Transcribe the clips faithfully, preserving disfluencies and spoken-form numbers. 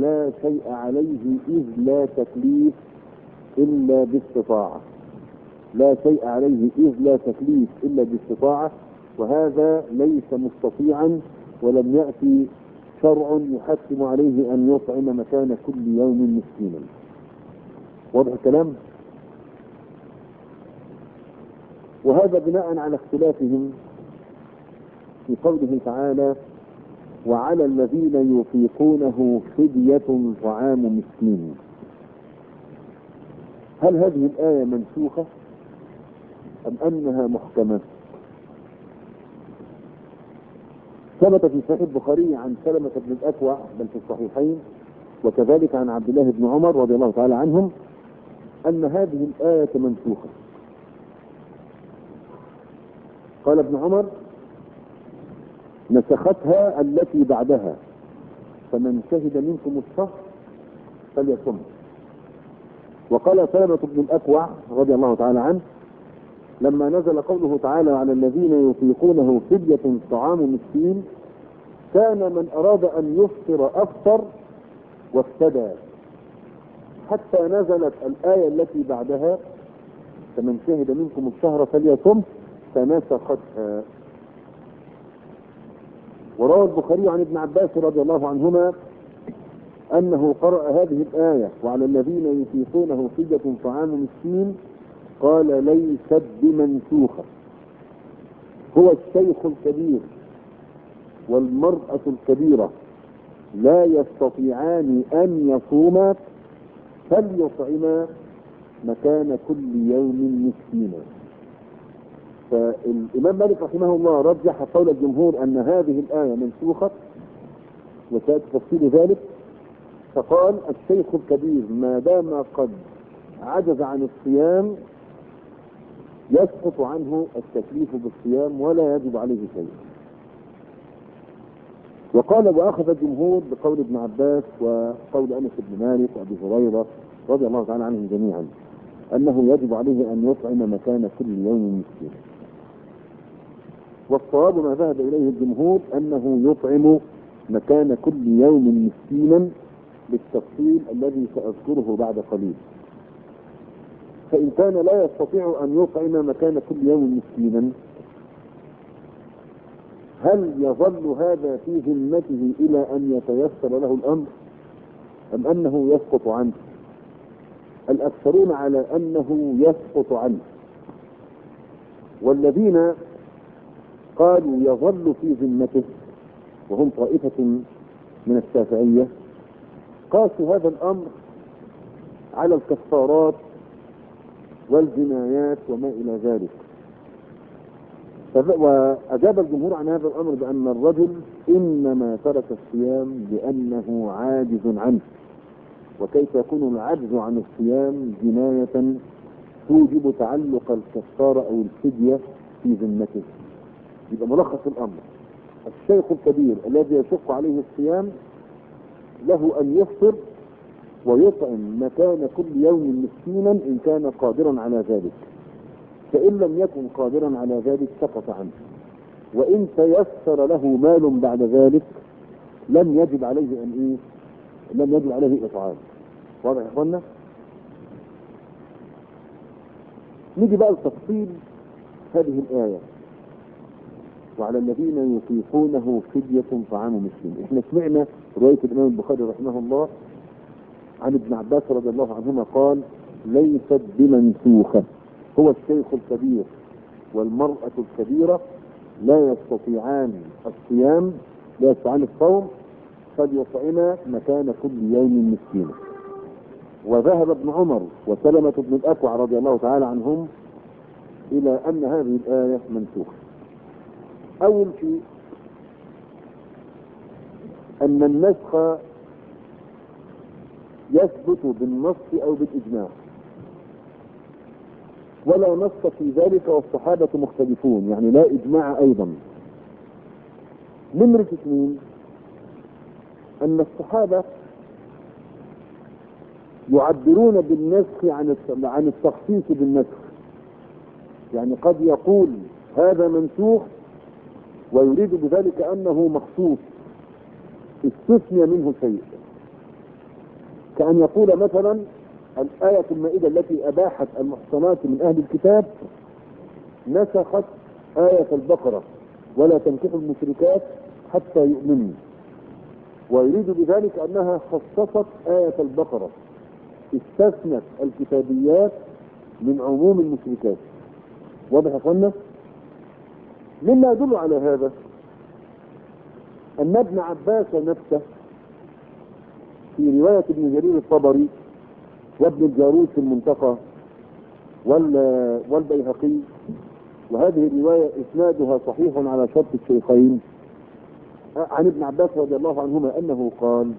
لا شيء عليه إذ لا تكليف إلا باستطاعة. لا شيء عليه إذ لا تكليف إلا باستطاعة، وهذا ليس مستطيعا، ولم يأتي شرع يحتم عليه أن يطعم مكان كل يوم مسكينا. واضح الكلام؟ وهذا بناء على اختلافهم في قوله تعالى: وعلى الذين يطيقونه فدية طعام مسكين. هل هذه الآية منسوخة أم أنها محكمة؟ ثبت في صحيح البخاري عن سلمة بن الأكوع بل في الصحيحين، وكذلك عن عبد الله بن عمر رضي الله تعالى عنهم، أن هذه الآية منسوخة. قال ابن عمر: نسختها التي بعدها، فمن شهد منكم الشهر فليصم. وقال سلمة بن الأكوع رضي الله تعالى عنه: لما نزل قوله تعالى: على الذين يطيقونه فدية طعام مسكين، كان من أراد أن يفطر أفطر وافتدى، حتى نزلت الآية التي بعدها: فمن شهد منكم الشهر فليصم، فنسختها. وروى البخاري عن ابن عباس رضي الله عنهما أنه قرأ هذه الآية: وعلى الذين يطيقونه فدية طعام مسكين، قال: ليست بمنسوخة. هو الشيخ الكبير والمرأة الكبيرة لا يستطيعان أن يصوما، فليطعما مكان كل يوم مسكينا. فالإمام مالك رحمه الله رجح قول الجمهور أن هذه الآية منسوخة، وسيأتي تفصيل ذلك. فقال: الشيخ الكبير ما دام قد عجز عن الصيام يسقط عنه التكليف بالصيام ولا يجب عليه شيء. وقال: وأخذ الجمهور بقول ابن عباس وقول أنس بن مالك وأبي هريرة رضي الله تعالى عنهم جميعا أنه يجب عليه أن يطعم مكان كل يوم مسكين. والصواب ما ذهب إليه الجمهور أنه يطعم مكان كل يوم مسكينا، بالتفصيل الذي سأذكره بعد قليل. فإن كان لا يستطيع أن يطعم مكان كل يوم مسكينا، هل يظل هذا في ذمته إلى أن يتيسر له الأمر، أم أنه يسقط عنه؟ الأكثرون على أنه يسقط عنه، والذين قالوا يظل في ذمته وهم طائفة من الشافعية قاسوا هذا الأمر على الكفارات والجنايات وما إلى ذلك. وأجاب الجمهور عن هذا الأمر بأن الرجل إنما ترك الصيام لأنه عاجز عنه، وكيف يكون العجز عن الصيام جناية توجب تعلق الكفارة أو الفدية في ذمته؟ يبقى ملخص الأمر: الشيخ الكبير الذي يشق عليه الصيام له أن يفطر ويطعم مكان كل يوم مسكينا إن كان قادرا على ذلك، فإن لم يكن قادرا على ذلك سقط عنه. وإن تيسر له مال بعد ذلك لم يجب عليه أن إيه؟ لم يجب عليه إطعام. واضح يا إخوانا؟ نيجي بقى لتفصيل هذه الآية: وعلى الذين يطيقونه فدية طعام مسكين. احنا سمعنا رواية الإمام البخاري رحمه الله عن ابن عباس رضي الله عنهما قال: ليست بمنسوخة. هو الشيخ الكبير والمرأة الكبيرة لا يستطيعان الصيام، لا يستطيعان الصوم، فليطعما مكان كل يوم مسكينا. وذهب ابن عمر وسلمة بن الأكوع رضي الله تعالى عنهم إلى أن هذه الآية منسوخة. أول شيء أن النسخ يثبت بالنص أو بالإجماع، ولا نص في ذلك والصحابة مختلفون، يعني لا إجماع أيضا. نمرة اثنين أن الصحابة يعبرون بالنسخ عن عن التخصيص بالنسخ، يعني قد يقول هذا منسوخ ويريد بذلك أنه مخصوص، استثني منه شيء. كأن يقول مثلا الآية المائدة التي أباحت المحصنات من أهل الكتاب نسخت آية البقرة ولا تنكحوا المشركات حتى يؤمنوا، ويريد بذلك أنها خصصت آية البقرة، استثنت الكتابيات من عموم المشركات. واضح يا اخوانا؟ مما يدل على هذا أن ابن عباس نفسه في رواية ابن جرير الطبري وابن الجارود في المنتقى والبيهقي، وهذه الرواية إسنادها صحيح على شرط الشيخين، عن ابن عباس رضي الله عنهما أنه قال: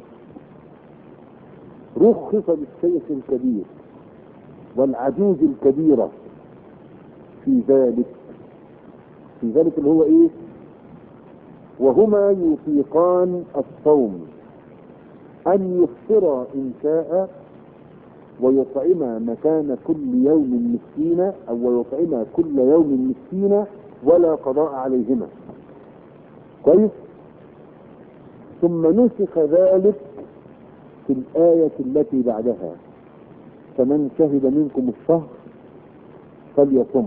رخص للشيخ الكبير والعجوز الكبيرة في ذلك، في ذلك اللي هو ايه؟ وهما يطيقان الصوم أن يفطر إن شاء ويطعم مكان كل يوم مسكينا، أو ويطعم كل يوم مسكينا ولا قضاء عليهما. كويس؟ ثم نسخ ذلك في الآية التي بعدها: فمن شهد منكم الشهر فليصم.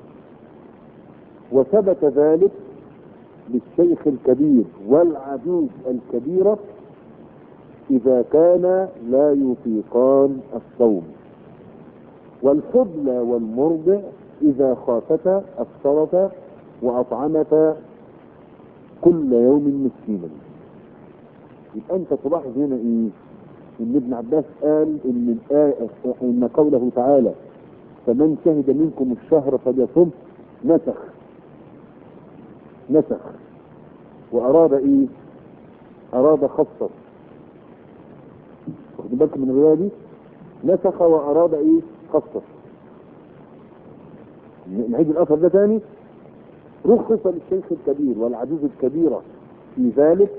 وثبت ذلك للشيخ الكبير والعجوز الكبيرة إذا كان لا يطيقان الصوم، والحبلى والمرضع إذا خافتا أفطرتا وأطعمتا كل يوم مسكينا. يبقى أنت تلاحظ هنا إيه؟ إن ابن عباس قال إن الآية، إن قوله تعالى فمن شهد منكم الشهر فليصم نسخ نسخ وأراد إيه؟ أراد خصص. واخد بالكم من الرواية دي؟ نسخ وأراد إيه؟ خصص. نعيد الأثر ده تاني: رخص للشيخ الكبير والعجوز الكبيرة في ذلك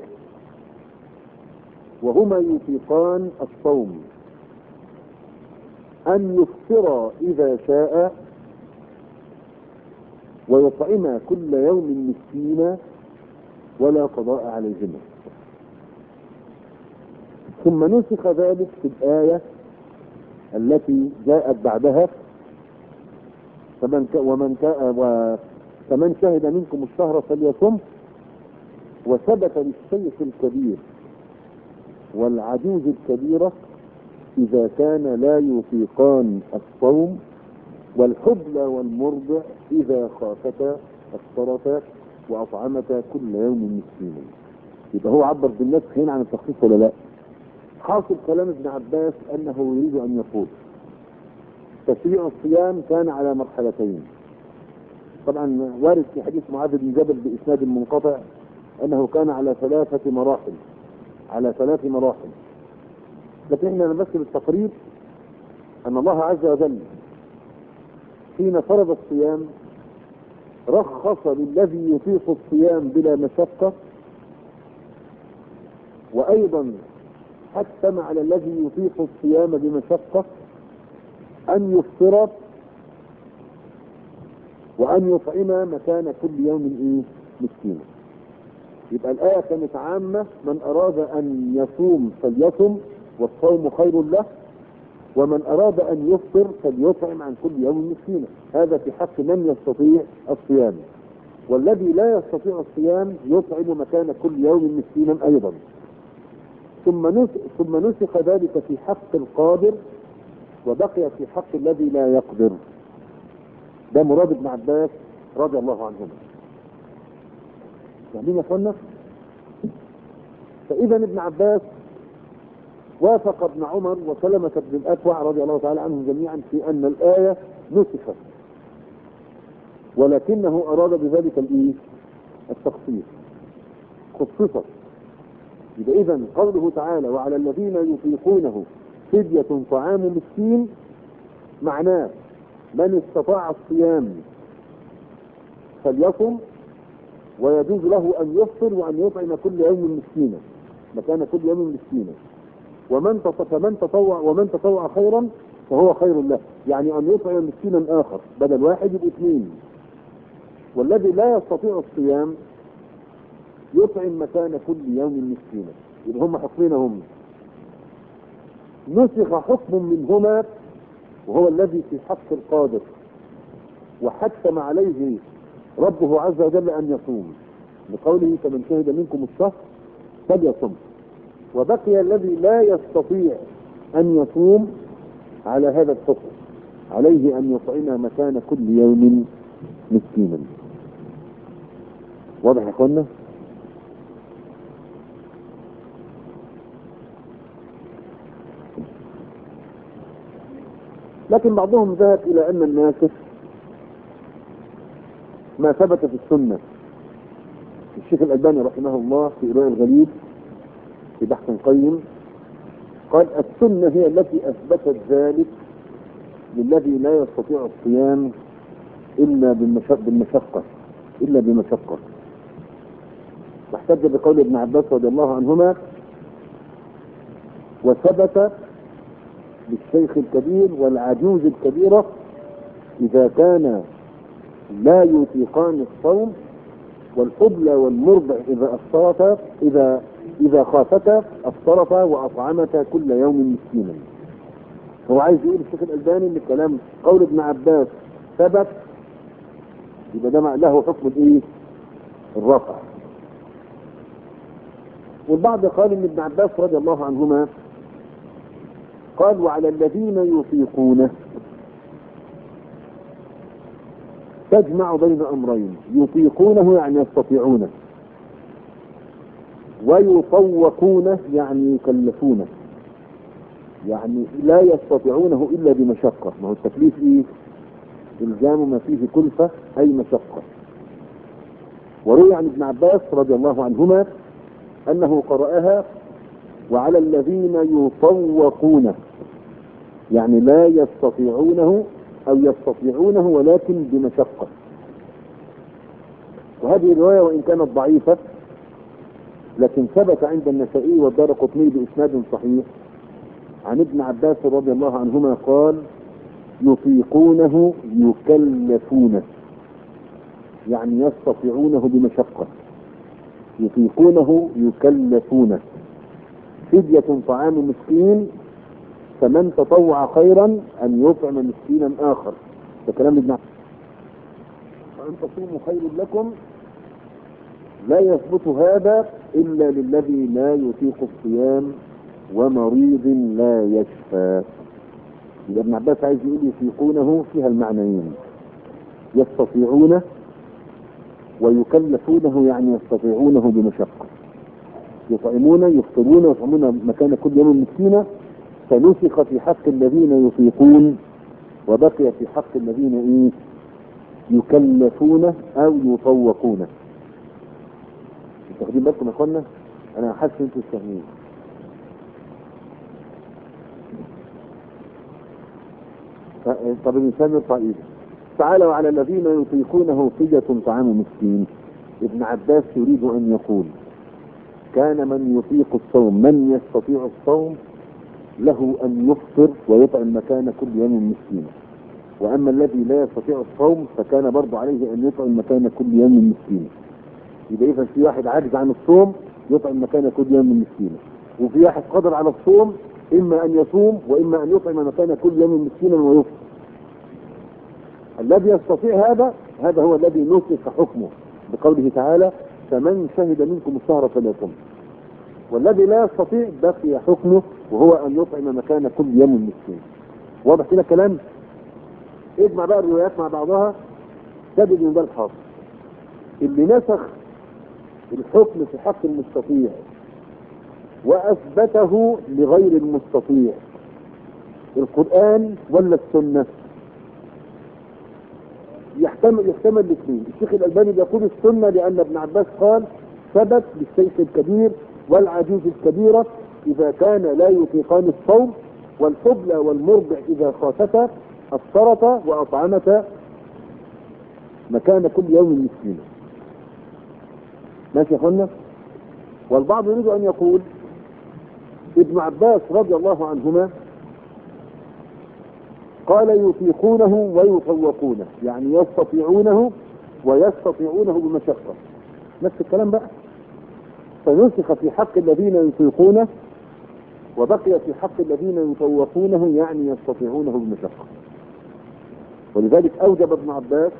وهما يطيقان الصوم أن يفطر إذا شاء ويطعم كل يوم مسكينا ولا قضاء عليهما. ثم نسخ ذلك في الآية التي جاءت بعدها: فمن ك... ومن ك... و... فمن شهد منكم الشهر فليصم. وثبت للشيخ الكبير والعجوز الكبيرة إذا كان لا يطيقان الصوم، والحبلى والمرضع إذا خافتا أفطرتا وأطعمتا كل يوم مسكينا. يبقى هو عبر بالنسخ هنا عن التخصيص ولا لا؟ حاصل كلام ابن عباس أنه يريد أن يقول تشريع الصيام كان على مرحلتين. طبعا وارد في حديث معاذ بن جبل بإسناد منقطع أنه كان على ثلاثة مراحل على ثلاث مراحل لكن احنا نمثل التقريب أن الله عز وجل حين فرض الصيام رخص للذي يطيق الصيام بلا مشقة، وأيضا حتم على الذي يطيق الصيام بمشقة أن يفطر وأن يطعم مكان كل يوم إيه؟ مسكينا. يبقى الآية كانت عامة: من أراد أن يصوم فليصم والصوم خير له، ومن أراد أن يفطر فليطعم عن كل يوم مسكينا. هذا في حق من يستطيع الصيام، والذي لا يستطيع الصيام يطعم مكان كل يوم مسكينا أيضا. ثم نسخ, ثم نسخ ذلك في حق القادر وبقي في حق الذي لا يقدر. ده مراد ابن عباس رضي الله عنهما. فاهمين يا اخوانا؟ فإذا ابن عباس وافق ابن عمر وسلمة بن الأكوع رضي الله تعالى عنهم جميعا في أن الآية نسخت، ولكنه أراد بذلك الإيه؟ التخصيص، خصصت. يبقى إذن قوله تعالى وعلى الذين يطيقونه فدية طعام مسكين معناه من استطاع الصيام فليصم، ويجوز له أن يفطر وأن يطعم كل يوم مسكينا مكان كل يوم مسكينا. ومن فمن تطوع ومن تطوع خيرا فهو خير له، يعني أن يطعم مسكينا آخر بدل واحد يبقى اثنين. والذي لا يستطيع الصيام يطعم مكان كل يوم مسكينا. يبقى هم حكمين هم. نسخ حكم منهما وهو الذي في حق القادر، وحتم عليه ربه عز وجل أن يصوم بقوله فمن شهد منكم الشهر فليصم، وبقي الذي لا يستطيع أن يصوم على هذا الحكم عليه أن يطعم مكان كل يوم مسكينا. واضح يا اخوانا؟ لكن بعضهم ذهب إلى أن الناسخ ما ثبت في السنة. الشيخ الألباني رحمه الله في إرواء الغليل في بحث قيم قال السنة هي التي أثبتت ذلك للذي لا يستطيع الصيام إلا بالمشقة إلا بمشقة. واحتج بقول ابن عباس رضي الله عنهما وثبت للشيخ الكبير والعجوز الكبيرة إذا كان لا يطيقان الصوم، والحبلى والمرضع إذا أفطرتا إذا إذا خافتا أفطرتا وأطعمتا كل يوم مسكينا. هو عايز يقول الشيخ الألباني ان الكلام قول ابن عباس ثبت، يبقى ده له حكم الايه؟ الرفع. والبعض قال ان ابن عباس رضي الله عنهما قال وعلى الذين يطيقونه، تجمع بين امرين، يطيقونه يعني يستطيعونه، ويطوقونه يعني يكلفونه، يعني لا يستطيعونه الا بمشقة. ما هو التكليف ايه؟ الزام ما فيه كلفة اي مشقة. وروي عن ابن عباس رضي الله عنهما انه قرأها وعلى الذين يطوقونه، يعني لا يستطيعونه او يستطيعونه ولكن بمشقة. وهذه الرواية وان كانت ضعيفة لكن ثبت عند النسائي والدارقطني باسناد صحيح عن ابن عباس رضي الله عنهما قال يطيقونه يكلفونه، يعني يستطيعونه بمشقة. يطيقونه يكلفونه، فدية طعام مسكين، فمن تطوع خيرا ان يطعم مسكينا اخر. ده كلام ابن عباس. وان تصوموا خير لكم، لا يثبت هذا الا للذي لا يطيق الصيام ومريض لا يشفى. يبقى ابن عباس عايز يقول يطيقونه فيها المعنيين، يستطيعونه ويكلفونه يعني يستطيعونه بمشقة. يطعمون يفطرون ويطعمون مكان كل يوم مسكينة، فنسخ في حق الذين يطيقون وبقي في حق الذين ايه؟ يكلفون او يطوقون. واخدين بالكم يا اخوانا؟ انا حاسس انتوا فاهمين. طب الانسان يرفع ايده. تعالى وعلى الذين يطيقونه فدية طعام مسكين. ابن عباس يريد ان يقول كان من يطيق الصوم، من يستطيع الصوم له ان يفطر ويطعم مكان كل يوم مسكين، واما الذي لا يستطيع الصوم فكان برضه عليه ان يطعم مكان كل يوم مسكين. يبقى اذا في واحد عاجز عن الصوم يطعم مكان كل يوم مسكين، وفي واحد قادر على الصوم اما ان يصوم واما ان يطعم مكان كل يوم مسكينا ويفطر. الذي يستطيع هذا هذا هو الذي نسخ حكمه بقوله تعالى فمن شهد منكم الشهر فليصم. والذي لا يستطيع بقي حكمه وهو ان يطعم مكان كل يوم مسكين. واضح كده الكلام؟ اجمع بقى الروايات مع بعضها تجد من ده الحاصل. اللي نسخ الحكم في حق المستطيع واثبته لغير المستطيع القرآن ولا السنة؟ يحتمل يحتمل الاثنين. الشيخ الألباني بيقول السنة لأن ابن عباس قال ثبت للشيخ الكبير والعجوز الكبيرة إذا كان لا يطيقان الصوم، والحبلى والمرضع إذا خافتا أفطرتا وأطعمتا مكان كل يوم مسكينا. ماشي يا اخوانا؟ والبعض يريد أن يقول ابن عباس رضي الله عنهما قال يطيقونه ويطوقونه، يعني يستطيعونه ويستطيعونه بمشقة. نفس الكلام بقى. فنسخ في حق الذين يطيقونه وبقي في حق الذين يطوقونه يعني يستطيعونه بمشقة. ولذلك أوجب ابن عباس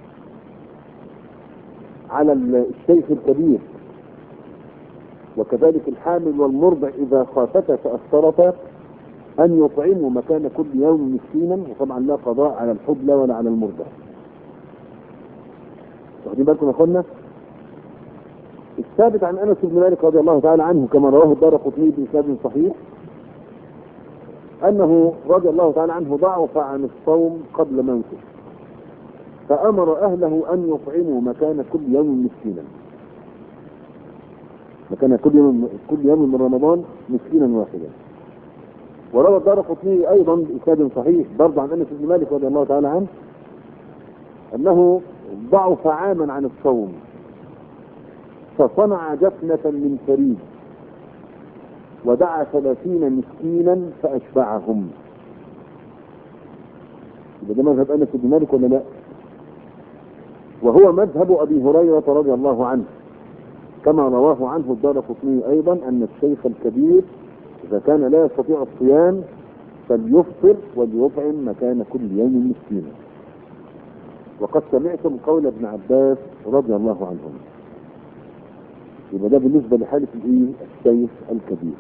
على الشيخ الكبير وكذلك الحامل والمرضع إذا خافتا تأثرتا أن يطعموا مكان كل يوم مسكينا، وطبعا لا قضاء على الحبلى ولا على المرضع. واخدين بالكم يا اخوانا؟ الثابت عن انس بن مالك رضي الله تعالى عنه كما رواه الدارقطني بإسناد صحيح انه رضي الله تعالى عنه ضعف عن الصوم قبل موته، فامر اهله ان يطعموا مكان كل يوم مسكينا، مكان كل يوم كل يوم من رمضان مسكينا واحدا. وروى الدارقطني ايضا بإسناد صحيح برضه عن انس بن مالك رضي الله تعالى عنه انه ضعف عاما عن الصوم فصنع جفنة من فريد ودعا ثلاثين مسكينا فأشبعهم. يبقى ده مذهب أنس بن مالك ولا لا؟ وهو مذهب أبي هريرة رضي الله عنه كما رواه عنه الدارقطني أيضا أن الشيخ الكبير إذا كان لا يستطيع الصيام فليفطر وليطعم مكان كل يوم مسكينا. وقد سمعتم قول ابن عباس رضي الله عنهم. يبقى ده بالنسبة لحالة الايه؟ الشيخ الكبير.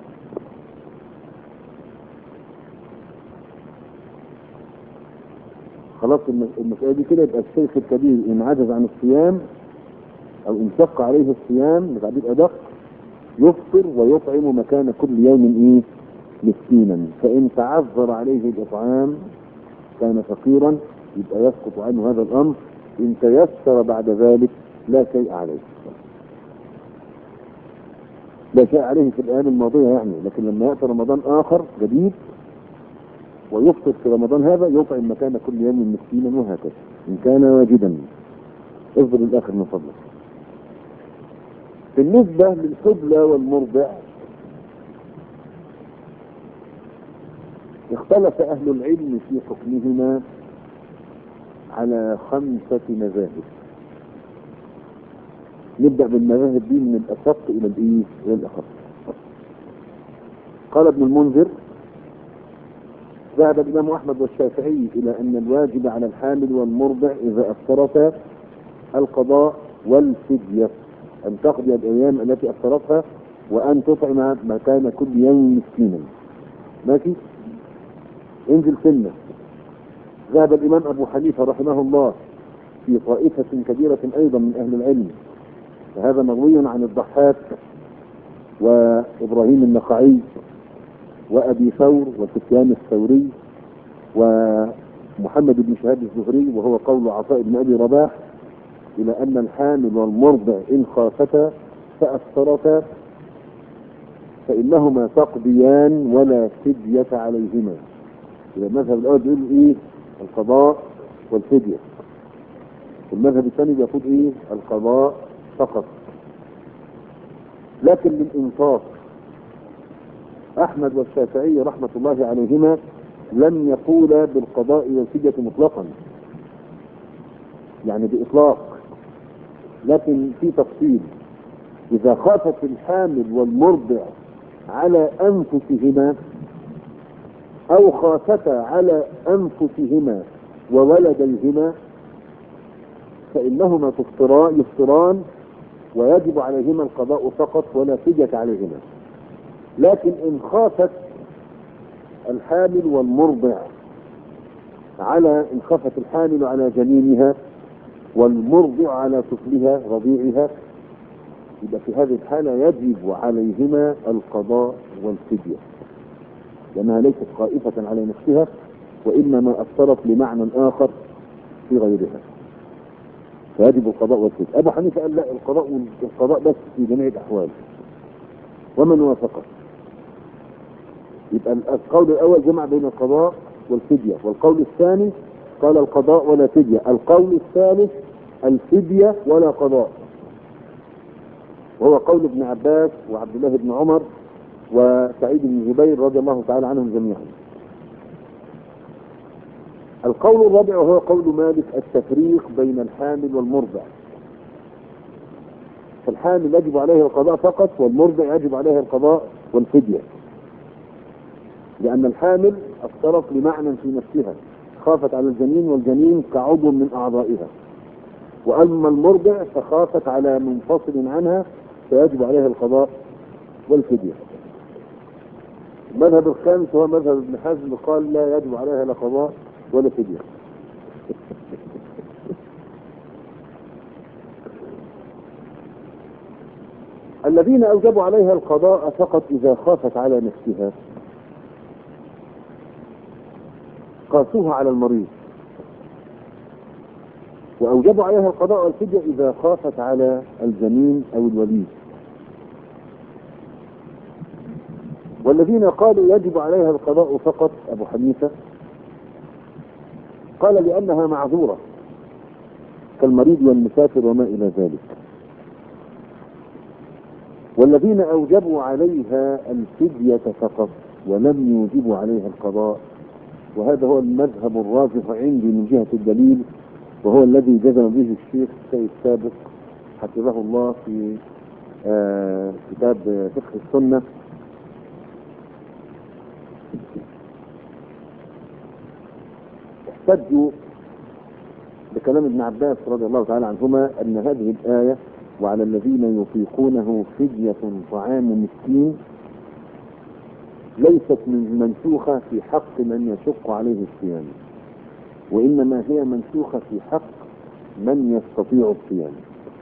خلاص المسألة دي كده. يبقى الشيخ الكبير ان عجز عن الصيام او ان شق عليه الصيام بتعبير ادق يفطر ويطعم مكان كل يوم ايه؟ مسكينا. فان تعذر عليه الاطعام كان فقيرا يبقى يسقط عنه هذا الامر. ان تيسر بعد ذلك لا شيء عليه، لا شيء عليه في الايام الماضيه يعني. لكن لما ياتي رمضان اخر جديد ويفطر في رمضان هذا يطعم مكان كل يوم مسكينا وهكذا ان كان واجدا. اصبر للاخر من فضلك. بالنسبه للحبلى والمرضع اختلف اهل العلم في حكمهما على خمسه مذاهب. نبدأ بالمذاهب دي من الأشق إلى الإيه؟ إلى الأخف. قال ابن المنذر: ذهب الإمام أحمد والشافعي إلى أن الواجب على الحامل والمرضع إذا أفطرتا القضاء والفدية، أن تقضي الأيام التي أفطرتها وأن تطعم مكان كل يوم مسكينا. ماشي؟ انزل سنة. ذهب الإمام أبو حنيفة رحمه الله في طائفة كبيرة أيضا من أهل العلم، وهذا مروي عن الضحاك وإبراهيم النخعي وأبي ثور وسفيان الثوري ومحمد بن شهاب الزهري، وهو قول عطاء بن أبي رباح، إلى أن الحامل والمرضع إن خافتا فأفطرتا فإنهما تقضيان ولا فدية عليهما. إلى المذهب الأول بيقول إيه؟ القضاء والفدية. المذهب الثاني بيقول إيه؟ القضاء فقط. لكن للإنصاف أحمد والشافعي رحمة الله عليهما لم يقولا بالقضاء والفدية مطلقا، يعني بإطلاق، لكن في تفصيل. إذا خافت الحامل والمرضع على أنفسهما أو خافتا على أنفسهما وولديهما فإنهما تفطران يفطران ويجب عليهما القضاء فقط ولا فدية عليهما. لكن إن خافت الحامل والمرضع على إن خافت الحامل على جنينها والمرضع على طفلها رضيعها يبقى في هذه الحالة يجب عليهما القضاء والفدية، لأنها ليست خائفة على نفسها وإنما أثرت لمعنى آخر في غيرها، فيجب القضاء والفدية. أبو حنيفة قال لا، القضاء القضاء بس في جميع الأحوال. ومن وافقه يبقى القول الأول جمع بين القضاء والفدية، والقول الثاني قال القضاء ولا فدية، القول الثالث الفدية ولا قضاء، وهو قول ابن عباس وعبد الله بن عمر وسعيد بن جبير رضي الله تعالى عنهم جميعا. القول الرابع وهو قول مالك التفريق بين الحامل والمرضع، فالحامل يجب عليه القضاء فقط والمرضع يجب عليه القضاء والفدية. لأن الحامل افترض لمعنى في نفسها، خافت على الجنين والجنين كعضو من أعضائها. وأما المرضع فخافت على منفصل عنها فيجب عليها القضاء والفدية. المذهب الخامس هو مذهب ابن حزم، قال لا يجب عليها لا قضاء ولا فدية. الذين أوجبوا عليها القضاء فقط إذا خافت على نفسها قاسوها على المريض، وأوجبوا عليها القضاء والفدية إذا خافت على الجنين أو الوليد. والذين قالوا يجب عليها القضاء فقط أبو حنيفة قال لأنها معذورة كالمريض والمسافر وما إلى ذلك. والذين أوجبوا عليها الفدية فقط ولم يوجبوا عليها القضاء، وهذا هو المذهب الراجح عندي من جهة الدليل، وهو الذي جزم به الشيخ السيد سابق حفظه الله في آه كتاب فقه السنة. احتجوا بكلام ابن عباس رضي الله تعالى عنهما أن هذه الآية وعلى الذين يطيقونه فدية طعام مسكين ليست من منسوخة في حق من يشق عليه الصيام، وإنما هي منسوخة في حق من يستطيع الصيام.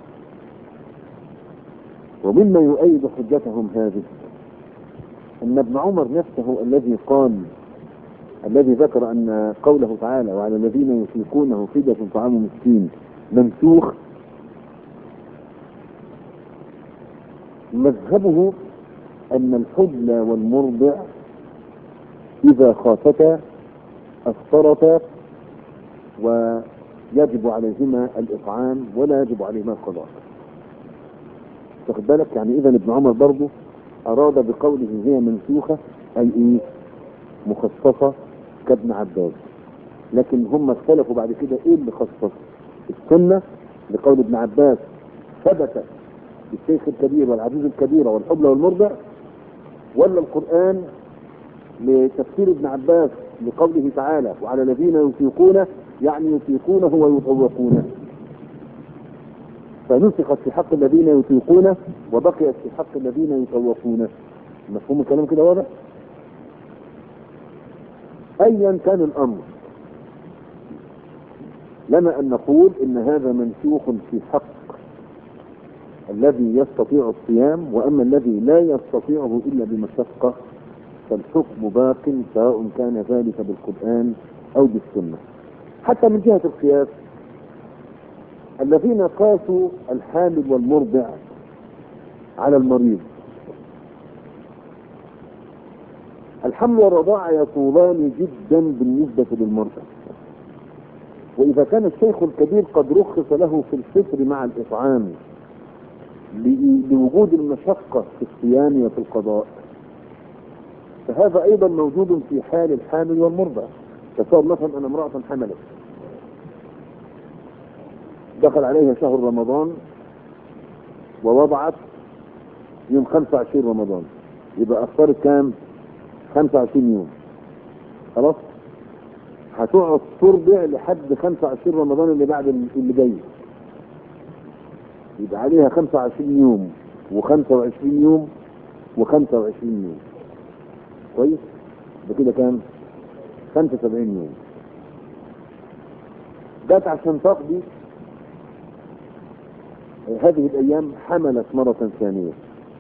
ومما يؤيد حجتهم هذه أن ابن عمر نفسه الذي قال الذي ذكر أن قوله تعالى وعلى الذين يطيقونه فدية طعام مسكين منسوخ، مذهبه أن الحبلى والمرضع إذا خافتا أفطرتا ويجب عليهما الإطعام ولا يجب عليهما القضاء. تاخد بالك؟ يعني إذا ابن عمر برضه أراد بقوله هي منسوخة أي إيه؟ مخصصة كابن عباس. لكن هم اختلفوا بعد كده إيه اللي خصص؟ السنة لقول ابن عباس ثبت الشيخ الكبير والعجوز الكبيرة والحبلى والمرضع، ولا القرآن لتفسير ابن عباس لقوله تعالى وعلى الذين يطيقونه يعني يطيقونه ويطوقونه، فنسخت في حق الذين يطيقونه وبقيت في حق الذين يطوقونه. مفهوم الكلام كده واضح؟ ايا كان الامر لنا ان نقول ان هذا منسوخ في حق الذي يستطيع الصيام، واما الذي لا يستطيعه الا بمشقة فالحكم باق سواء كان ذلك بالقرآن او بالسنة. حتى من جهة القياس الذين قاسوا الحامل والمرضع على المريض، الحمل والرضاعة يطولان جدا بالنسبة للمرضع، واذا كان الشيخ الكبير قد رخص له في الفطر مع الاطعام لوجود المشقة في الصيام وفي القضاء، فهذا ايضا موجود في حال الحامل والمرضع. تصور مثلا ان امرأة حملت دخل عليها شهر رمضان ووضعت يوم خمسة وعشرين رمضان، يبقى افطرت كام؟ خمسة وعشرين يوم. خلاص هتقعد ترضع لحد خمسة وعشرين رمضان اللي بعد اللي جاي، يبقى عليها خمسة وعشرين يوم وخمسة وعشرين يوم وخمسة وعشرين يوم. كويس؟ بكده كام؟ خمسة وسبعين يوم. جت عشان تقضي هذه الايام حملت مرة ثانية،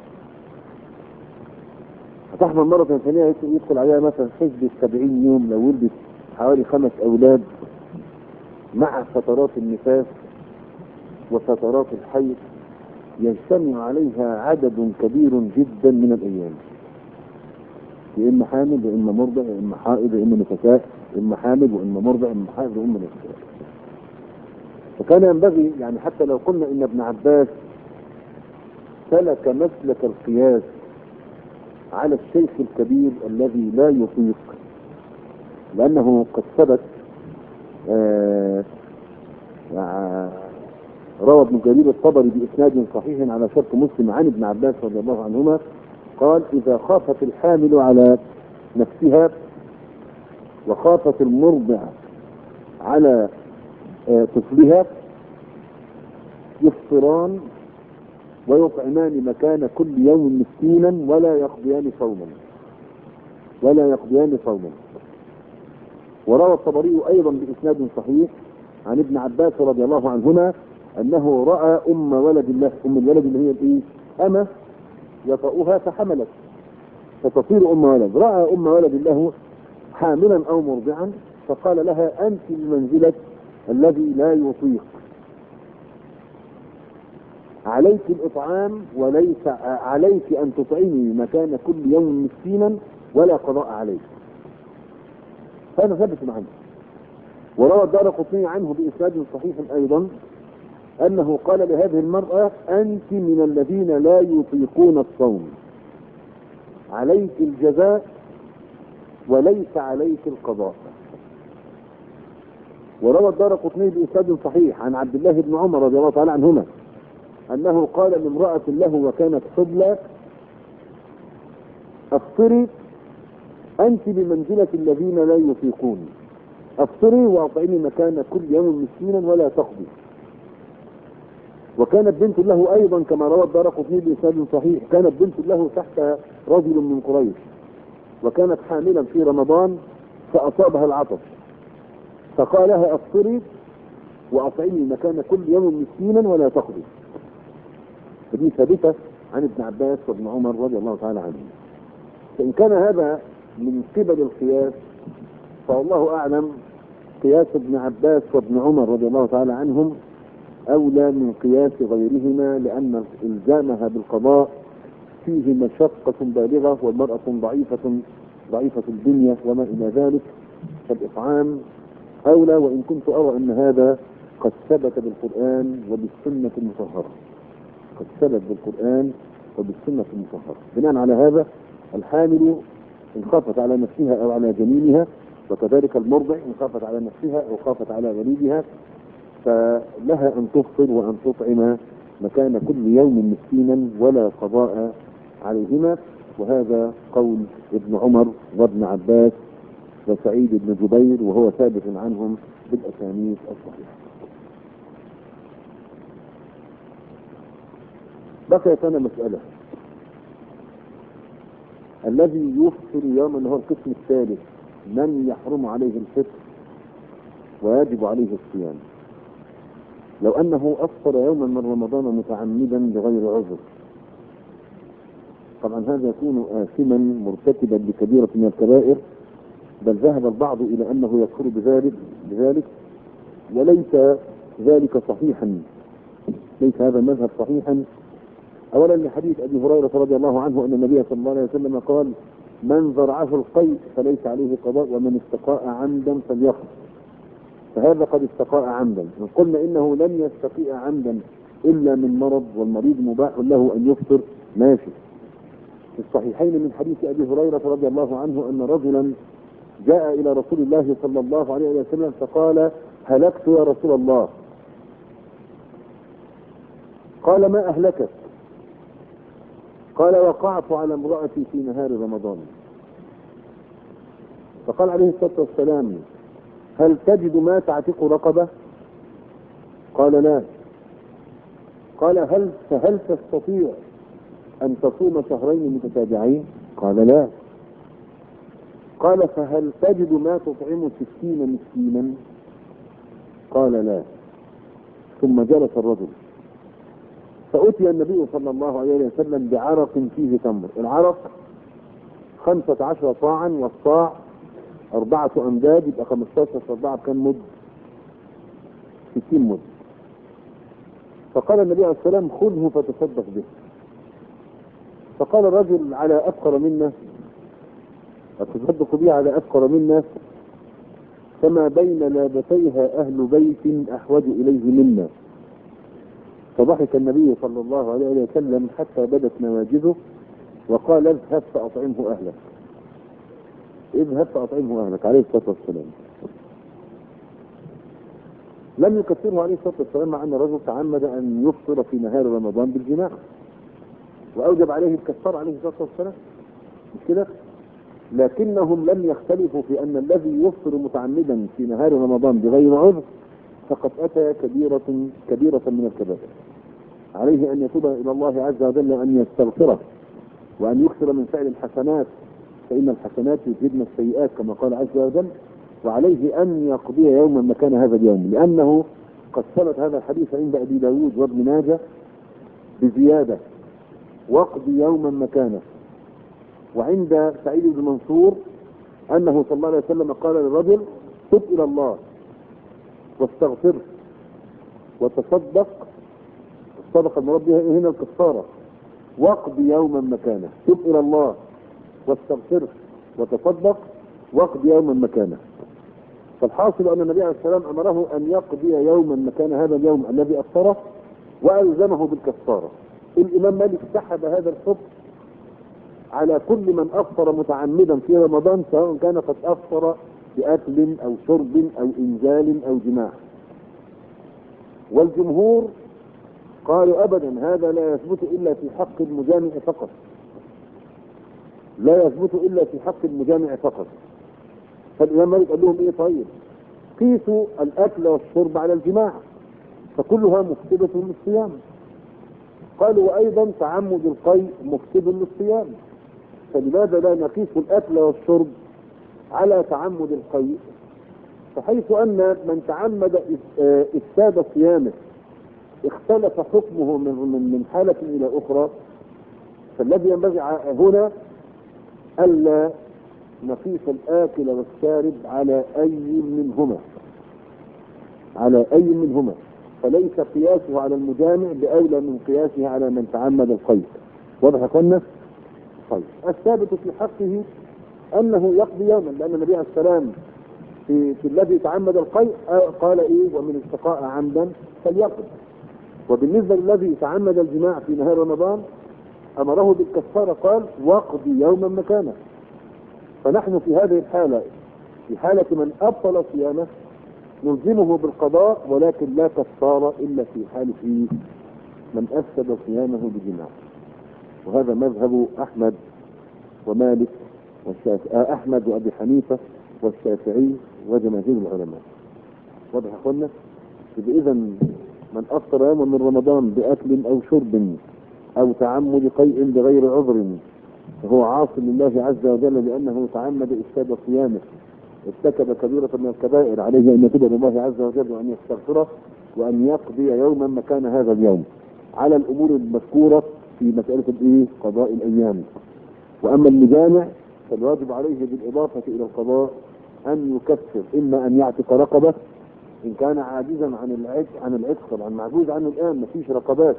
هتحمل مرة ثانية يدخل عليها مثلا حسبة سبعين يوم لو ولدت حوالي خمس اولاد مع فترات النفاس وفترات الحيض، يجتمع عليها عدد كبير جدا من الايام، يا اما حامل يا اما مرضع يا اما حائض يا اما نفساء، يا اما حامل واما مرضع يا اما حائض واما نفساء. فكان ينبغي يعني حتى لو قلنا ان ابن عباس سلك مسلك القياس على الشيخ الكبير الذي لا يطيق، لانه قد ثبت آه روى ابن جرير الطبري باسناد صحيح على شرط مسلم عن ابن عباس رضي الله عنهما قال اذا خافت الحامل على نفسها وخافت المرضع على طفلها يفطران ويطعمان مكان كل يوم مسكينا ولا يقضيان صوما ولا يقضيان صوما. وروى الطبري ايضا باسناد صحيح عن ابن عباس رضي الله عنهما انه راى ام ولد الله، ام الولد اللي هي الايه؟ امه يطأها فحملت فتصير ام ولد، راى ام ولد له حاملا او مرضعا فقال لها انت بمنزله الذي لا يطيق، عليك الاطعام وليس عليك ان تطعمي مكان كل يوم مسكينا ولا قضاء عليك. هذا ثبت عنه. وروى الدارقطني عنه باسناد صحيح ايضا انه قال لهذه المرأة انت من الذين لا يطيقون الصوم، عليك الجزاء وليس عليك القضاء. وروى الدارقطني باسناد صحيح عن عبد الله بن عمر رضي الله تعالى عنهما انه قال لامرأة له وكانت حبلى افطري انت بمنزلة الذين لا يطيقون، افطري واطعمي مكان كل يوم مسكينا ولا تقضي. وكانت بنت له ايضا كما روى الدارقطني باسناد صحيح، كانت بنت له تحت رجل من قريش وكانت حاملا في رمضان فاصابها العطش فقال لها افطري واطعمي مكان كل يوم مسكينا ولا تقضي. فدي ثابته عن ابن عباس وابن عمر رضي الله تعالى عنهم. فان كان هذا من قبل القياس فالله اعلم قياس ابن عباس وابن عمر رضي الله تعالى عنهم اولى من قياس غيرهما، لان الزامها بالقضاء فيه مشقة بالغة والمرأة ضعيفة ضعيفة البنية وما الى ذلك، فالاطعام اولى. وان كنت ارى ان هذا قد ثبت بالقرآن وبالسنة المطهرة، قد ثبت بالقرآن وبالسنة المطهرة. بناء على هذا الحامل ان خافت على نفسها او على جنينها، وكذلك المرضع ان خافت على نفسها او خافت على وليدها، فلها ان تفطر وان تطعم مكان كل يوم مسكينا ولا قضاء عليهما. وهذا قول ابن عمر وابن عباس وسعيد بن جبير وهو ثابت عنهم بالاسانيد الصحيحه. بقيت لنا مسألة، الذي يفطر يوما اللي هو القسم الثالث، من يحرم عليه الفطر ويجب عليه الصيام؟ لو انه افطر يوما من رمضان متعمدا بغير عذر، طبعا هذا يكون آثما مرتكبا لكبيرة من الكبائر، بل ذهب البعض الى انه يكفر بذلك بذلك وليس ذلك صحيحا، ليس هذا المذهب صحيحا. اولا لحديث ابي هريرة رضي الله عنه ان النبي صلى الله عليه وسلم قال من ذرعه القيء فليس عليه قضاء ومن استقاء عمدا فليقض. فهذا قد استقاء عمدا، إن قلنا انه لم يستقيء عمدا الا من مرض والمريض مباح له ان يفطر ماشي. في الصحيحين من حديث ابي هريرة رضي الله عنه ان رجلا جاء الى رسول الله صلى الله عليه وسلم فقال هلكت يا رسول الله. قال ما اهلكت؟ قال وقعت على امرأتي في نهار رمضان. فقال عليه الصلاة والسلام هل تجد ما تعتق رقبة؟ قال لا. قال هل فهل تستطيع ان تصوم شهرين متتابعين؟ قال لا. قال فهل تجد ما تطعم ستين مسكينا؟ قال لا. ثم جلس الرجل فأتي النبي صلى الله عليه وسلم بعرق فيه تمر. العرق خمسة عشر صاعا، والصاع أربعة أمداد، يبقى خمستاشر في أربعة بكم مد؟ ستين مد. فقال النبي عليه الصلاة والسلام خذه فتصدق به. فقال الرجل على أفقر منا، أتصدق به على أفقر منا؟ فما بين لابتيها أهل بيت أحوج إليه منا. فضحك النبي صلى الله عليه وسلم حتى بدت نواجذه وقال اذهب فأطعمه أهلك، اذهب فأطعمه أهلك عليه الصلاة والسلام. لم يكفره عليه الصلاة والسلام مع أن الرجل تعمد أن يفطر في نهار رمضان بالجماع وأوجب عليه الكفار عليه الصلاة والسلام، مش كده؟ لكنهم لم يختلفوا في أن الذي يفطر متعمدا في نهار رمضان بغير عذر فقد أتى كبيرة كبيرة من الكبائر، عليه أن يتوب إلى الله عز وجل وأن يستغفره وأن يكثر من فعل الحسنات، فإن الحسنات يذهبن السيئات كما قال عز وجل، وعليه أن يقضي يوما مكان هذا اليوم، لأنه قد ثبت هذا الحديث عند أبي داود وابن ماجه بزيادة واقضي يوما مكانه. وعند سعيد بن منصور أنه صلى الله عليه وسلم قال للرجل تب إلى الله واستغفره وتصدق، الصدقة المراد بها هنا الكفارة، واقضي يوما مكانه، تب إلى الله واستغفره وتصدق واقضي يوما مكانه. فالحاصل أن النبي عليه السلام أمره أن يقضي يوما مكان هذا اليوم الذي أفطره وألزمه بالكفارة. الإمام مالك سحب هذا الحكم على كل من أفطر متعمدا في رمضان سواء كان قد أفطر بأكل أو شرب أو إنزال أو جماع. والجمهور قالوا أبدا هذا لا يثبت إلا في حق المجامع فقط، لا يثبت إلا في حق المجامع فقط. فالإمام مالك قال لهم إيه؟ طيب قيسوا الأكل والشرب على الجماع فكلها مفسدة للصيام. قالوا وأيضا تعمد القيء مفسد للصيام، فلماذا لا نقيس الأكل والشرب على تعمد القيء؟ فحيث أن من تعمد إفساد صيامه اختلف حكمه من من حالة إلى أخرى، فالذي ينبغي هنا ألا نقيس الآكل والشارب على أي منهما على أي منهما فليس قياسه على المجامع بأولى من قياسه على من تعمد القيء. واضح يا اخوانا؟ طيب الثابت في حقه أنه يقضي يوما، لأن النبي عليه السلام في, في الذي تعمد القيء قال إيه؟ ومن استقاء عمدا فليقض. وبالنسبة للذي تعمد الجماع في نهار رمضان أمره بالكفارة، قال واقضي يوما مكانه. فنحن في هذه الحالة في حالة من أبطل صيامه نلزمه بالقضاء، ولكن لا كفارة إلا في حالة من أفسد صيامه بجماع. وهذا مذهب أحمد ومالك والشافعي، أحمد وأبي حنيفة والشافعي وجماهير العلماء. واضح يا أخوانا؟ إذا من أفطر يوما من رمضان بأكل أو شرب أو تعمد قيء بغير عذر فهو عاص لله عز وجل لأنه تعمد إفساد صيامه، ارتكب كبيرة من الكبائر، عليه أن يتوب إلى الله عز وجل وأن يستغفره وأن يقضي يوما مكان هذا اليوم على الأمور المذكورة في مسألة الإيه؟ قضاء الأيام. وأما المجامع فالواجب عليه بالإضافة إلى القضاء أن يكفر، إما أن يعتق رقبة إن كان عاجزا عن العتق عن العتق طبعا معجوز عنه الآن مفيش رقبات،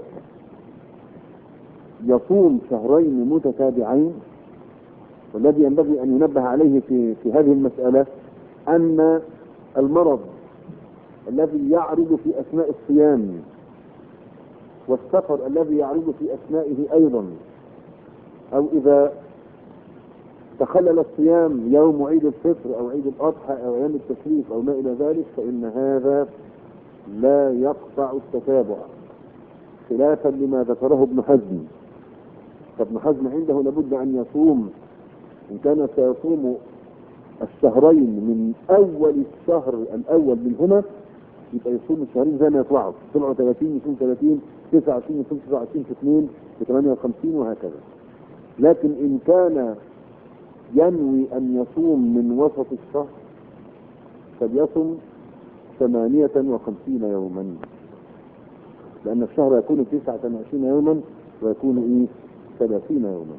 يصوم شهرين متتابعين. والذي ينبغي أن ينبه عليه في في هذه المسألة أن المرض الذي يعرض في أثناء الصيام والسفر الذي يعرض في أثنائه أيضا، أو إذا تخلل الصيام يوم عيد الفطر أو عيد الأضحى أو أيام التشريق أو ما إلى ذلك، فإن هذا لا يقطع التتابع، خلافا لما ذكره ابن حزم. فابن حزم عنده لابد أن يصوم، إن كان سيصوم الشهرين من أول الشهر الأول منهما يبقى يصوم الشهرين زي ما يطلعوا، طلعوا ثلاثين يصوم ثلاثين، تسعة وعشرين يصوم تسعة وعشرين في اثنين ب ثمانية وخمسين وهكذا. لكن إن كان ينوي أن يصوم من وسط الشهر فليصم ثمانية وخمسين يوما، لأن الشهر يكون تسعة وعشرين يوما ويكون إيه؟ ثلاثين يوما.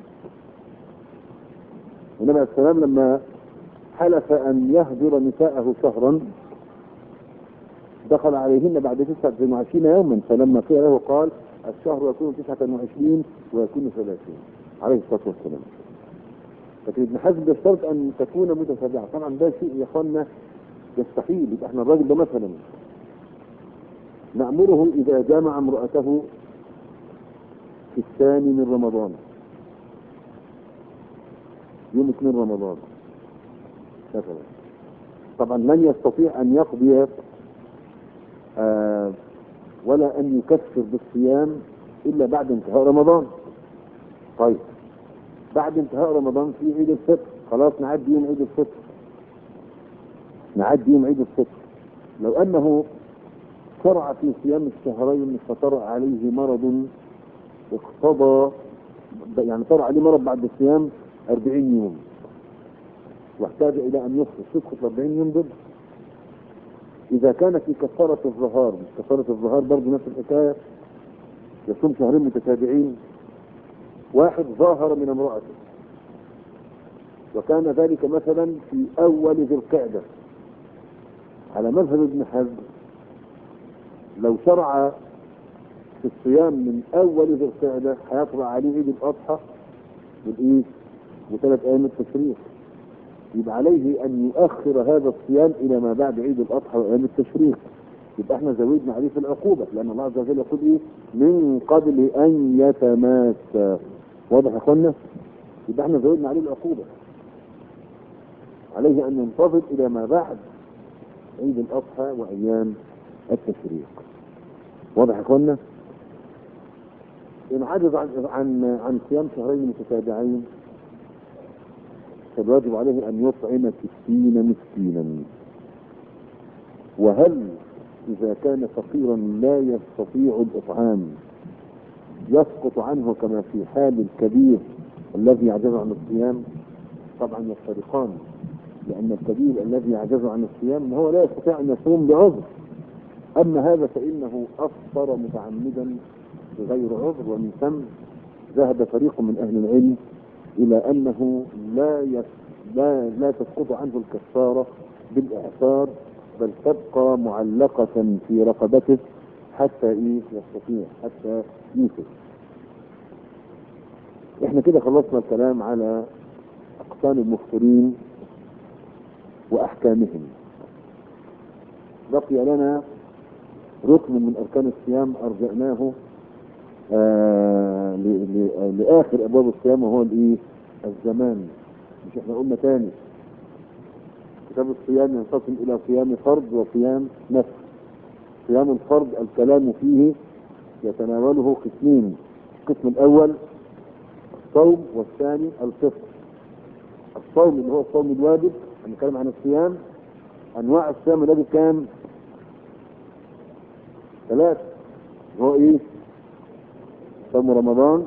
النبي عليه السلام لما حلف أن يهجر نساءه شهرا دخل عليهن بعد تسعة وعشرين يوما، فلما قيل له قال الشهر يكون تسعة وعشرين ويكون ثلاثين عليه الصلاة والسلام. لكن ابن حزم بيشترط أن تكون متتابعة. طبعا ده شيء يا اخوانا يستحيل. يبقى احنا الراجل ده مثلا نأمره إذا جامع امرأته في الثاني من رمضان يوم اثنين رمضان مثلا، طبعا لن يستطيع أن يقضي آه ولا أن يكفر بالصيام إلا بعد انتهاء رمضان. طيب بعد انتهاء رمضان في عيد الفطر خلاص نعدي يوم عيد الفطر، نعدي يوم عيد الفطر. لو انه شرع في صيام الشهرين فطرأ عليه مرض اقتضى، يعني طرأ عليه مرض بعد الصيام أربعين يوم واحتاج الى ان يفطر، يسقط أربعين يوم دول. اذا كان في كفارة الظهار، مش كفارة الظهار برضه نفس الحكاية، يصوم شهرين متتابعين. واحد ظاهر من امرأته وكان ذلك مثلا في اول ذي القعدة، على مذهب ابن حزم لو شرع في الصيام من اول ذي القعدة هيطلع عليه عيد الاضحى والايه وثلاث ايام التشريق، يبقى عليه ان يؤخر هذا الصيام الى ما بعد عيد الاضحى وايام التشريق. يبقى احنا زودنا عليه في العقوبة، لان الله عز وجل يقول ايه من قبل ان يتماسى. واضح يا اخوانا؟ يبقى احنا زودنا عليه العقوبة، عليه ان ينتظر الى ما بعد عيد الاضحى وايام التشريق. واضح يا اخوانا؟ ان عجز عن عن عن صيام شهرين متتابعين فالواجب عليه ان يطعم ستين مسكينا. وهل اذا كان فقيرا لا يستطيع الاطعام يسقط عنه كما في حال الكبير الذي يعجز عن الصيام؟ طبعا يفترقان، لان الكبير الذي يعجز عن الصيام هو لا يستطيع ان يصوم بعذر، اما هذا فانه افطر متعمدا بغير عذر. ومن ثم ذهب فريق من اهل العلم الى انه لا يس لا لا تسقط عنه الكفاره بالاعسار، بل تبقى معلقه في رقبته حتى ايه يستطيع، حتى يوسف. احنا كده خلصنا الكلام على اقسام المفطرين واحكامهم. بقي لنا ركن من اركان الصيام ارجعناه آه لاخر ابواب الصيام، وهو الايه الزمان. مش احنا قلنا تاني كتاب الصيام ينقسم الى صيام فرض وصيام نفل. صيام الفرض الكلام فيه يتناوله قسمين، القسم الاول الصوم والثاني الفطر. الصوم اللي هو الصوم الواجب، هنتكلم عن الصيام. انواع الصيام الواجب كام؟ ثلاثة، هو ايه؟ صوم رمضان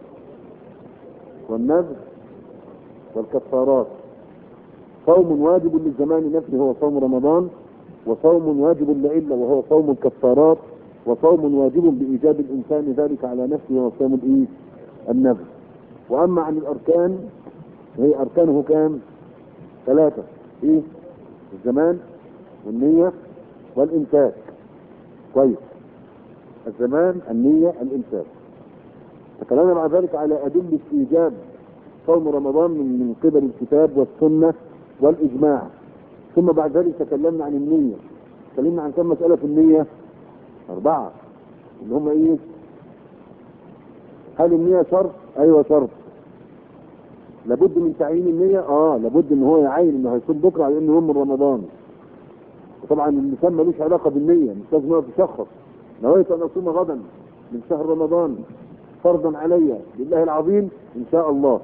والنذر والكفارات. صوم واجب للزمان نفسه هو صوم رمضان، وصوم واجب لعلة وهو صوم الكفارات، وصوم واجب بإيجاب الإنسان ذلك على نفسه وهو صوم الايه؟ النذر. وأما عن الأركان هي أركانه كام؟ ثلاثة، ايه؟ الزمان والنية والإمساك. كويس، الزمان النية الإمساك. تكلمنا بعد ذلك على أدلة إيجاب صوم رمضان من من قبل الكتاب والسنة والإجماع. ثم بعد ذلك تكلمنا عن النية. تكلمنا عن كم مسألة في النية؟ أربعة، اللي هم إيه؟ هل النية شرط؟ أيوة شرط. لابد من تعيين النية؟ آه لابد إن هو يعين إنه هيصوم بكرة على إنه يوم من رمضان. وطبعا اللسان ملوش علاقة بالنية، مش لازم يقعد يشخص نويت أن أصوم غدا من شهر رمضان فرضا علي بالله العظيم إن شاء الله.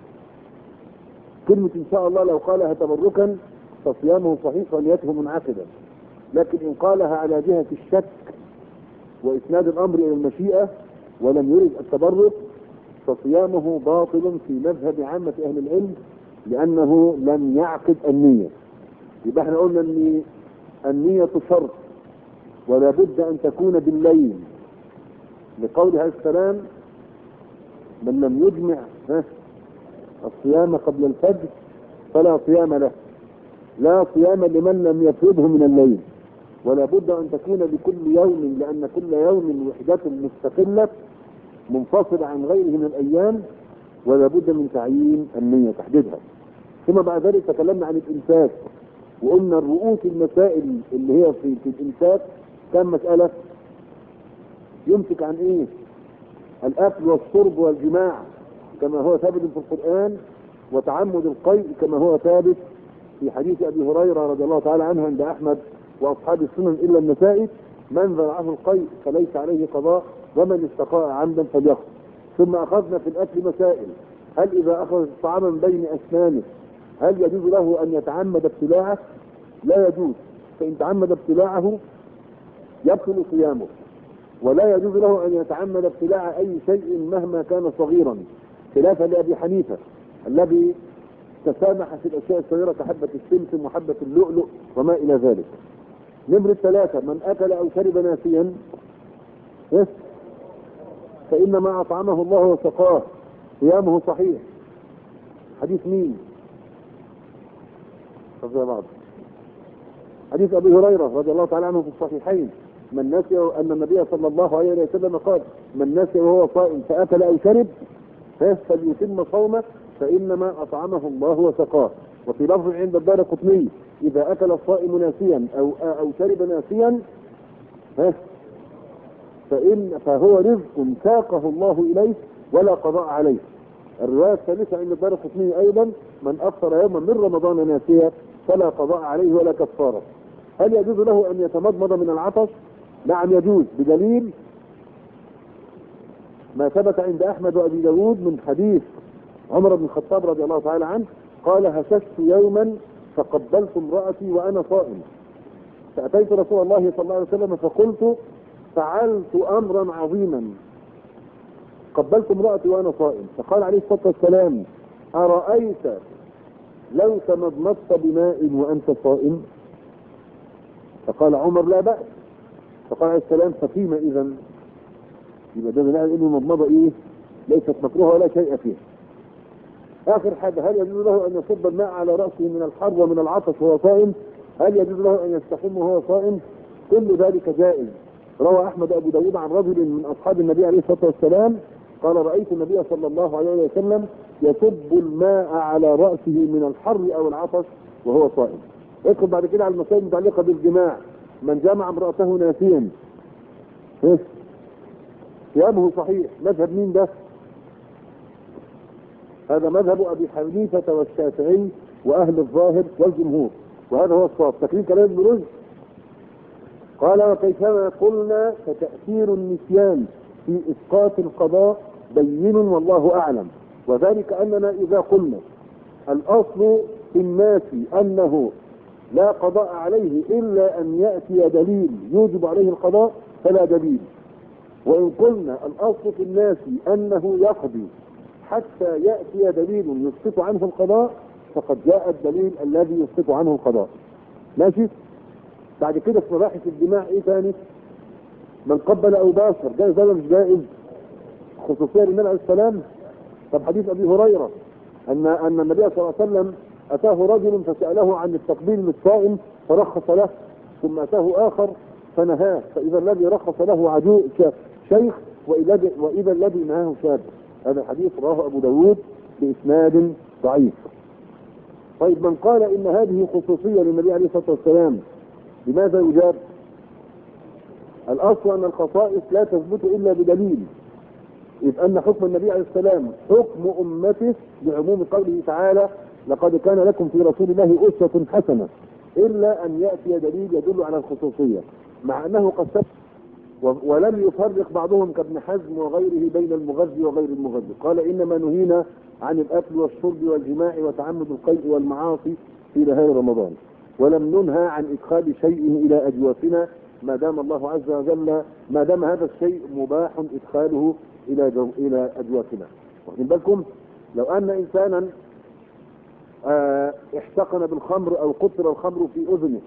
كلمة إن شاء الله لو قالها تبركا فصيامه صحيح ونيته منعقدة، لكن إن قالها على جهة الشك وإسناد الأمر إلى المشيئة ولم يرد التبرك فصيامه باطل في مذهب عامة أهل العلم، لأنه لم يعقد النية. يبقى احنا قلنا أن النية شرط ولا بد أن تكون بالليل، لقوله عليه السلام من لم يجمع الصيام قبل الفجر فلا صيام له. لا صيام لمن لم يفرضه من الليل، ولا بد أن تكون بكل يوم، لأن كل يوم وحدة مستقلة منفصلة عن غيره من الأيام، ولا بد من تعيين النية تحديدها. ثم بعد ذلك تكلمنا عن الإمساك، وقلنا الرؤوس المسائل اللي هي في, في الإمساك كم مسألة؟ يمسك عن إيه؟ الأكل والشرب والجماع كما هو ثابت في القرآن، وتعمد القيء كما هو ثابت في حديث أبي هريرة رضي الله تعالى عنه عند أحمد وأصحاب السنن إلا النسائي: من ذرعه القيء فليس عليه قضاء ومن استقاء عمدا فليقض. ثم أخذنا في الأكل مسائل: هل إذا أخذ طعاما بين أسنانه هل يجوز له أن يتعمد ابتلاعه؟ لا يجوز، فإن تعمد ابتلاعه يبطل صيامه، ولا يجوز له أن يتعمد ابتلاع أي شيء مهما كان صغيرا، خلافا لأبي حنيفة الذي تسامح في الأشياء الصغيرة كحبة السمسم وحبة اللؤلؤ وما إلى ذلك. نمرة ثلاثة: من أكل أو شرب ناسيا فإنما أطعمه الله وسقاه، صيامه صحيح. حديث مين؟ رضي بعض حديث أبي هريرة رضي الله تعالى عنه في الصحيحين: من نسي أن النبي صلى الله عليه وسلم قال: من نسي وهو صائم فأكل أو شرب فليتم صومه فإنما أطعمه الله وسقاه. وفي لفظ عند الدارقطني: إذا أكل الصائم ناسيا أو أو شرب ناسيا فإن فهو رزق ساقه الله إليه ولا قضاء عليه. الرواية الثالثة عند الدارقطني أيضا: من أفطر يوما من رمضان ناسيا فلا قضاء عليه ولا كفارة. هل يجوز له أن يتمضمض من العطش؟ نعم يجوز، بدليل ما ثبت عند أحمد وأبي داود من حديث عمر بن الخطاب رضي الله تعالى عنه قال: هششت يوما فقبلت امرأتي وأنا صائم، فأتيت رسول الله صلى الله عليه وسلم فقلت: فعلت أمرا عظيما، قبلت امرأتي وأنا صائم. فقال عليه الصلاة والسلام: أرأيت لو تمضمضت بماء وأنت صائم؟ فقال عمر: لا بأس. فقال عليه السلام: ففيما إذا؟ يبقى ده دليل إنه المضمضة إيه؟ ليست مكروهة ولا شيء فيها. آخر حاجة: هل يجوز له أن يصب الماء على رأسه من الحر ومن العطش وهو صائم؟ هل يجوز له أن يستحم وهو صائم؟ كل ذلك جائز. روى أحمد أبو داود عن رجل من أصحاب النبي عليه الصلاة والسلام قال: رأيت النبي صلى الله عليه وسلم يصب الماء على رأسه من الحر أو العطش وهو صائم. ادخل بعد كده على المسائل المتعلقة بالجماع: من جامع امرأته ناسيا صيامه صحيح. مذهب مين ده؟ هذا مذهب أبي حنيفة والشافعي وأهل الظاهر والجمهور، وهذا هو الصواب. تكريم كلام ابن رشد قال: وكيفما قلنا فتأثير النسيان في إسقاط القضاء بين والله أعلم، وذلك أننا إذا قلنا الأصل في الناس أنه لا قضاء عليه إلا أن يأتي دليل يوجب عليه القضاء فلا دليل، وإن قلنا الأصل في الناس أنه يقضي حتى يأتي دليل يسقط عنه القضاء فقد جاء الدليل الذي يسقط عنه القضاء. ماشي؟ بعد كده في مباحث الجماع ايه ثاني؟ من قبل او باشر، جائز ولا مش جائز؟ خصوصيه للنبي عليه السلام. طب حديث ابي هريره ان ان النبي صلى الله عليه وسلم اتاه رجل فساله عن التقبيل للصائم فرخص له، ثم اتاه اخر فنهاه، فاذا الذي رخص له عجوز شيخ واذا الذي نهاه شاب. هذا الحديث رواه ابو داود باسناد ضعيف. طيب من قال ان هذه خصوصيه للنبي عليه الصلاه والسلام لماذا يجاب؟ الاصل ان الخصائص لا تثبت الا بدليل، اذ ان حكم النبي عليه السلام حكم امته لعموم قوله تعالى: لقد كان لكم في رسول الله اسوة حسنة، الا ان ياتي دليل يدل على الخصوصية، مع انه قد ثبت ولم يفرق بعضهم كابن حزم وغيره بين المغذي وغير المغذي. قال: انما نهينا عن الاكل والشرب والجماع وتعمد القيء والمعاصي في نهار رمضان، ولم ننهى عن ادخال شيء الى اجوافنا ما دام الله عز وجل ما دام هذا الشيء مباح ادخاله الى جو الى اجوافنا. واخدين بالكم؟ لو ان انسانا اه احتقن بالخمر او قطر الخمر في اذنه،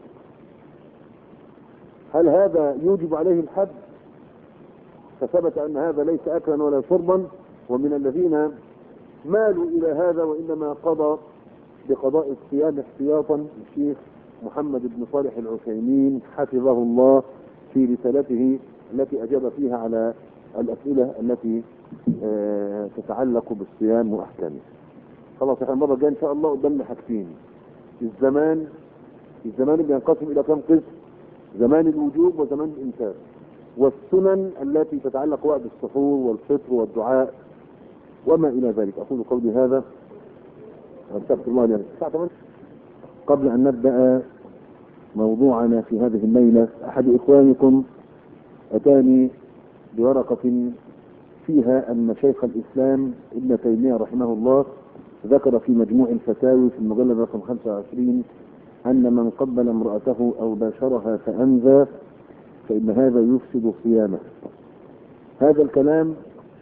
هل هذا يوجب عليه الحد؟ فثبت ان هذا ليس اكلا ولا شربا، ومن الذين مالوا الى هذا وانما قضى بقضاء الصيام احتياطا الشيخ محمد بن صالح العثيمين حفظه الله في رسالته التي اجاب فيها على الاسئله التي اه تتعلق بالصيام واحكامه. خلاص احنا المره الجايه ان شاء الله قدامنا حاجتين: الزمان الزمان بينقسم الى كم قسم؟ زمان الوجوب وزمان الامساك، والسنن التي تتعلق بقى بالسحور والفطر والدعاء وما الى ذلك. اقول قولي هذا واستغفر الله لي ولكم. قبل ان نبدا موضوعنا في هذه الليله، احد اخوانكم اتاني بورقه فيها ان شيخ الاسلام ابن تيميه رحمه الله ذكر في مجموع الفتاوي في المجلد رقم خمسة وعشرين أن من قبل امرأته أو باشرها فأنذى فإن هذا يفسد صيامه. هذا الكلام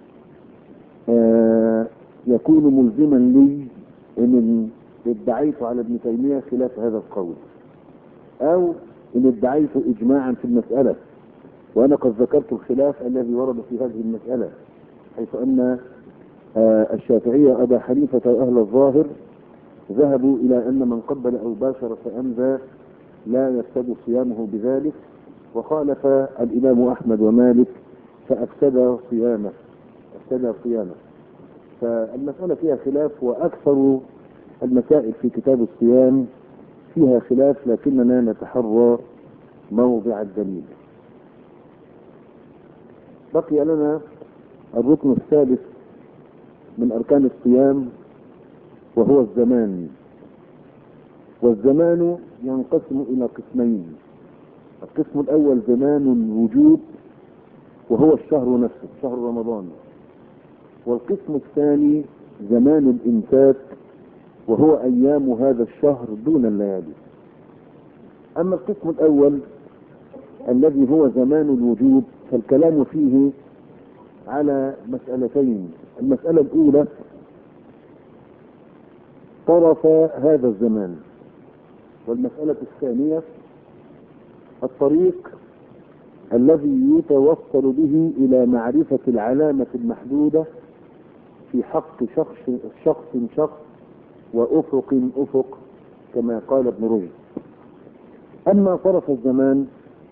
آه يكون ملزما لي إن ادعيت على ابن تيمية خلاف هذا القول، أو إن ادعيت إجماعا في المسألة، وأنا قد ذكرت الخلاف الذي ورد في هذه المسألة، حيث أن آه الشافعية أبا حنيفة وأهل الظاهر ذهبوا إلى أن من قبل أو باشر فأنذى لا يفسد صيامه بذلك، وخالف الإمام أحمد ومالك فأفسد صيامه أفسد صيامه. فالمسألة فيها خلاف، وأكثر المسائل في كتاب الصيام فيها خلاف، لكننا نتحرى موضع الدليل. بقي لنا الركن الثالث من أركان الصيام وهو الزمان. والزمان ينقسم إلى قسمين: القسم الأول زمان الوجوب وهو الشهر نفسه، شهر رمضان. والقسم الثاني زمان الإمساك وهو أيام هذا الشهر دون الليالي. أما القسم الأول الذي هو زمان الوجوب فالكلام فيه على مسألتين: المسألة الأولى طرف هذا الزمان، والمسألة الثانية الطريق الذي يتوصل به إلى معرفة العلامة المحدودة في حق شخص شخص شخص وأفق أفق كما قال ابن رشد. أما طرف الزمان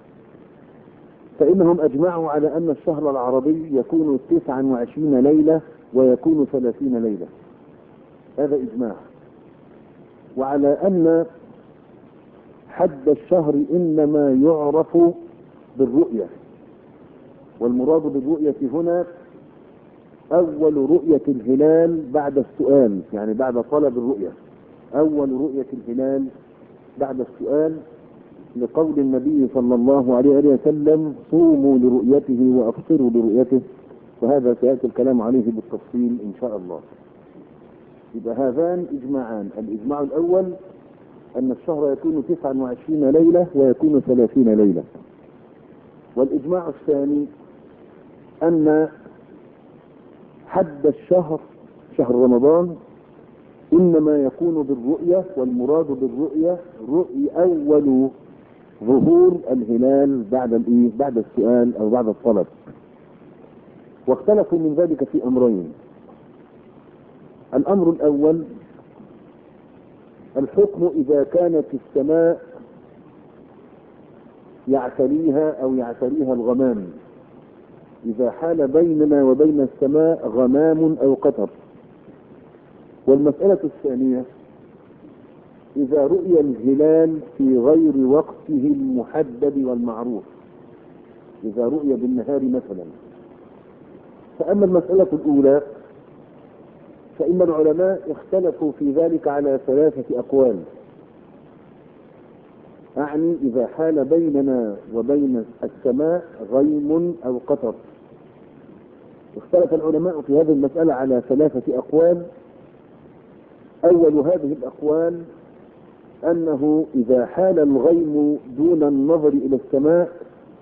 فإنهم أجمعوا على أن الشهر العربي يكون تسعا وعشرين ليلة ويكون ثلاثين ليلة، هذا إجماع. وعلى أن حد الشهر إنما يعرف بالرؤية، والمراد بالرؤية هنا أول رؤية الهلال بعد السؤال، يعني بعد طلب الرؤية، أول رؤية الهلال بعد السؤال، لقول النبي صلى الله عليه وسلم: صوموا لرؤيته وأفطروا لرؤيته. وهذا سيأتي الكلام عليه بالتفصيل إن شاء الله. يبقى هذان إجماعان: الإجماع الأول أن الشهر يكون تسعا وعشرين ليلة ويكون ثلاثين ليلة، والإجماع الثاني أن حد الشهر شهر رمضان إنما يكون بالرؤية، والمراد بالرؤية رؤية أول ظهور الهلال بعد الإيه؟ بعد السؤال أو بعد الطلب. واختلفوا من ذلك في أمرين: الأمر الأول الحكم إذا كانت السماء يعتريها أو يعتريها الغمام، إذا حال بيننا وبين السماء غمام أو قطر. والمسألة الثانية إذا رؤي الهلال في غير وقته المحدد والمعروف، إذا رؤي بالنهار مثلا. فأما المسألة الأولى فإن العلماء اختلفوا في ذلك على ثلاثة أقوال، أعني إذا حال بيننا وبين السماء غيم أو قطر. اختلف العلماء في هذه المسألة على ثلاثة أقوال. أول هذه الأقوال أنه إذا حال الغيم دون النظر إلى السماء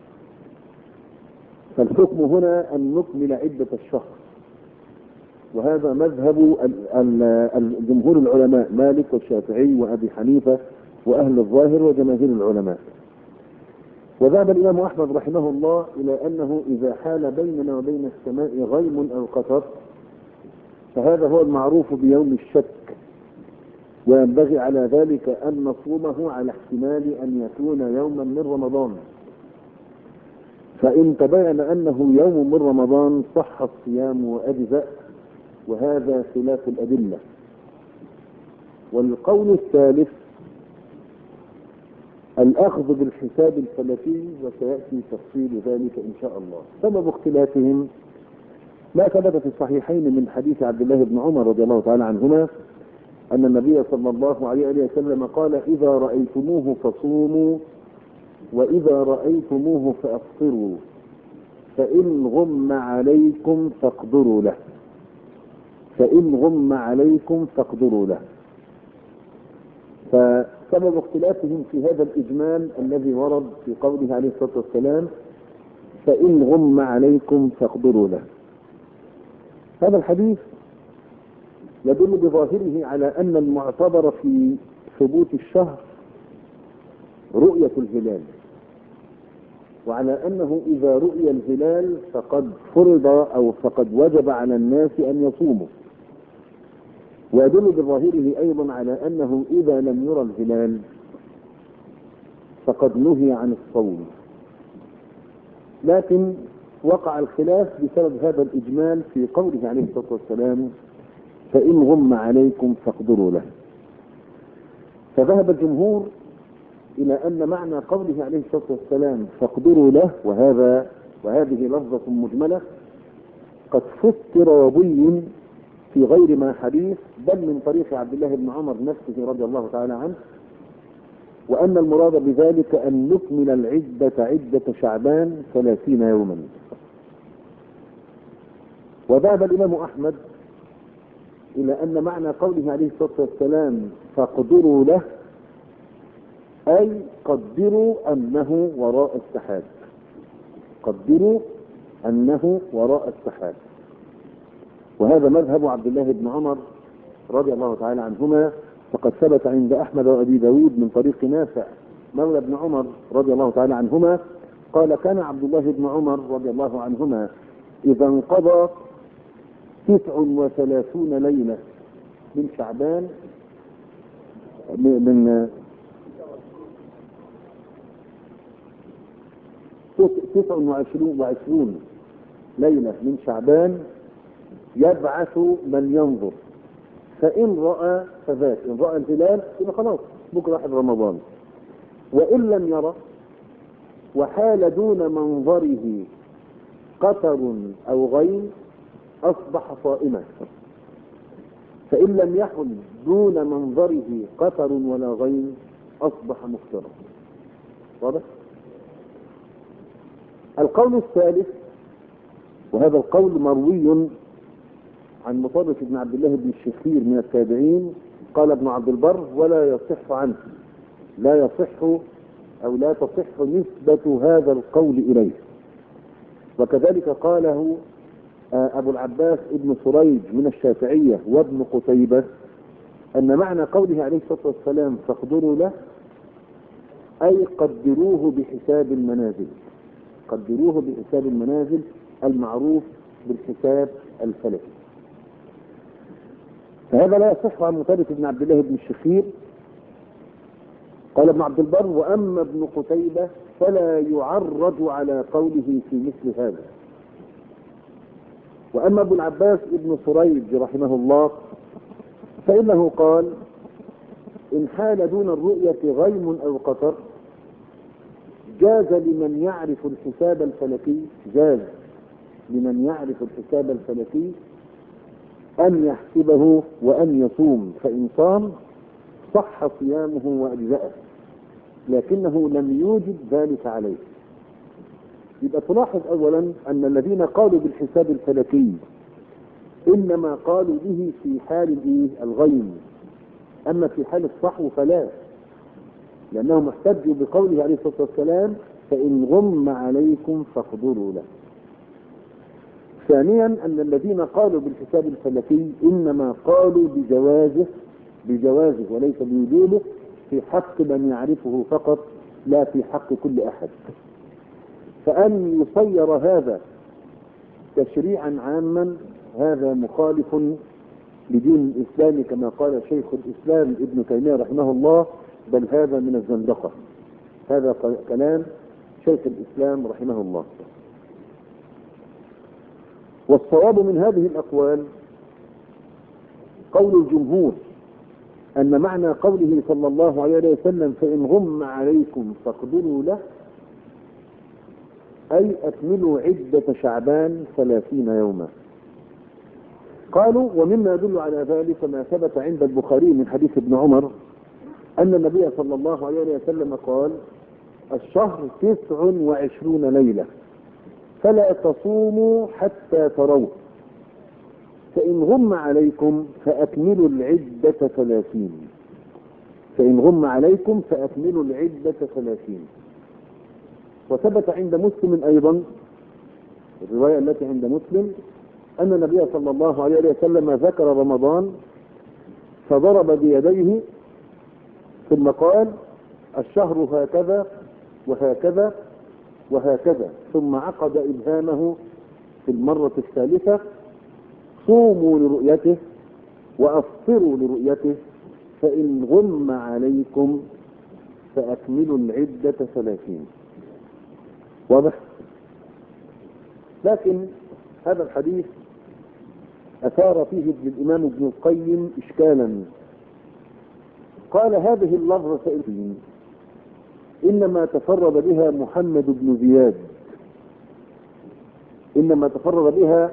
فالحكم هنا أن نكمل عدة الشهر، وهذا مذهب الجمهور العلماء مالك والشافعي وأبي حنيفة وأهل الظاهر وجماهير العلماء. وذهب الإمام أحمد رحمه الله إلى أنه إذا حال بيننا وبين السماء غيم أو قطر فهذا هو المعروف بيوم الشك، وينبغي على ذلك أن نصومه على احتمال أن يكون يوما من رمضان. فإن تبين أنه يوم من رمضان صح الصيام وأجزأ، وهذا خلاف الأدلة. والقول الثالث الأخذ بالحساب الفلكي، وسيأتي تفصيل ذلك إن شاء الله. سبب اختلافهم ما ثبت في الصحيحين من حديث عبد الله بن عمر رضي الله تعالى عنهما أن النبي صلى الله عليه وسلم قال: إذا رأيتموه فصوموا، وإذا رأيتموه فأفطروا، فإن غم عليكم فاقدروا له. فإن غم عليكم فاقدروا له. فسبب اختلافهم في هذا الإجمال الذي ورد في قوله عليه الصلاة والسلام فإن غم عليكم فاقدروا له. هذا الحديث يدل بظاهره على أن المعتبر في ثبوت الشهر رؤية الهلال، وعلى أنه إذا رؤي الهلال فقد فرض أو فقد وجب على الناس أن يصوموا، ويدل بظاهره أيضا على أنه إذا لم يرى الهلال فقد نهي عن الصوم. لكن وقع الخلاف بسبب هذا الإجمال في قوله عليه الصلاة والسلام فإن غم عليكم فاقدروا له. فذهب الجمهور إلى أن معنى قوله عليه الصلاة والسلام فاقدروا له، وهذا وهذه لفظة مجملة قد فسر وبين في غير ما حديث، بل من طريق عبد الله بن عمر نفسه رضي الله تعالى عنه، وأن المراد بذلك أن نكمل العدة عدة شعبان ثلاثين يوما. وذهب الإمام أحمد إلى أن معنى قوله عليه الصلاة والسلام فاقدروا له أي قدروا أنه وراء السحاب، قدروا أنه وراء السحاب. وهذا مذهب عبد الله بن عمر رضي الله تعالى عنهما، فقد ثبت عند أحمد وأبي داود من طريق نافع مولى ابن عمر رضي الله تعالى عنهما قال كان عبد الله بن عمر رضي الله عنهما إذا انقضى تسع وثلاثون ليلة من شعبان من تسع وعشرون ليلة من شعبان يبعث من ينظر، فإن رأى فذاك، إن رأى الهلال يبقى خلاص بكرة واحد رمضان، وإن لم يرى وحال دون منظره قطر أو غيم أصبح صائما، فإن لم يحل دون منظره قطر ولا غيم أصبح مفطرا. واضح؟ القول الثالث، وهذا القول مروي عن مطرف بن عبد الله بن الشخير من التابعين، قال ابن عبد البر ولا يصح عنه، لا يصح أو لا تصح نسبة هذا القول إليه. وكذلك قاله أبو العباس ابن سريج من الشافعية وابن قتيبة، أن معنى قوله عليه الصلاة والسلام فاقدروا له أي قدروه بحساب المنازل، قدروه بحساب المنازل المعروف بالحساب الفلكي. فهذا لا يصح عن مطرف بن عبد الله بن الشخير. قال ابن عبد البر وأما ابن قتيبة فلا يعرض على قوله في مثل هذا. وأما ابو العباس ابن سريج رحمه الله فإنه قال إن حال دون الرؤية غيم أو قطر جاز لمن يعرف الحساب الفلكي، جاز لمن يعرف الحساب الفلكي أن يحسبه وأن يصوم، فإن صام صح صيامه وأجزأه، لكنه لم يوجب ذلك عليه. يبقى تلاحظ أولا أن الذين قالوا بالحساب الفلكي إنما قالوا به في حال الغيم، أما في حال الصحو فلا، لأنهم احتجوا بقوله عليه الصلاة والسلام فإن غم عليكم فاقدروا له. ثانيا أن الذين قالوا بالحساب الفلكي إنما قالوا بجوازه بجوازه وليس بوجوبه في حق من يعرفه فقط، لا في حق كل أحد. فأن يصير هذا تشريعا عاما هذا مخالف لدين الإسلام كما قال شيخ الإسلام ابن تيمية رحمه الله، بل هذا من الزندقة. هذا كلام شيخ الإسلام رحمه الله. والصواب من هذه الأقوال قول الجمهور أن معنى قوله صلى الله عليه وسلم فإن غم عليكم فاقدروا له أي أكملوا عدة شعبان ثلاثين يوما. قالوا ومما يدل على ذلك ما ثبت عند البخاري من حديث ابن عمر أن النبي صلى الله عليه وسلم قال الشهر تسع وعشرون ليلة فلا تصوموا حتى تروه، فإن غم عليكم فأكملوا العدة ثلاثين. فإن غم عليكم فأكملوا العدة ثلاثين. وثبت عند مسلم أيضا الرواية التي عند مسلم أن النبي صلى الله عليه وسلم ذكر رمضان فضرب بيديه ثم قال الشهر هكذا وهكذا وهكذا، ثم عقد إبهامه في المرة الثالثة صوموا لرؤيته وأفطروا لرؤيته فإن غم عليكم فأكملوا العدة ثلاثين. واضح؟ لكن هذا الحديث أثار فيه الإمام ابن القيم إشكالا. قال هذه اللفظة إنما تفرد بها محمد بن زياد، إنما تفرد بها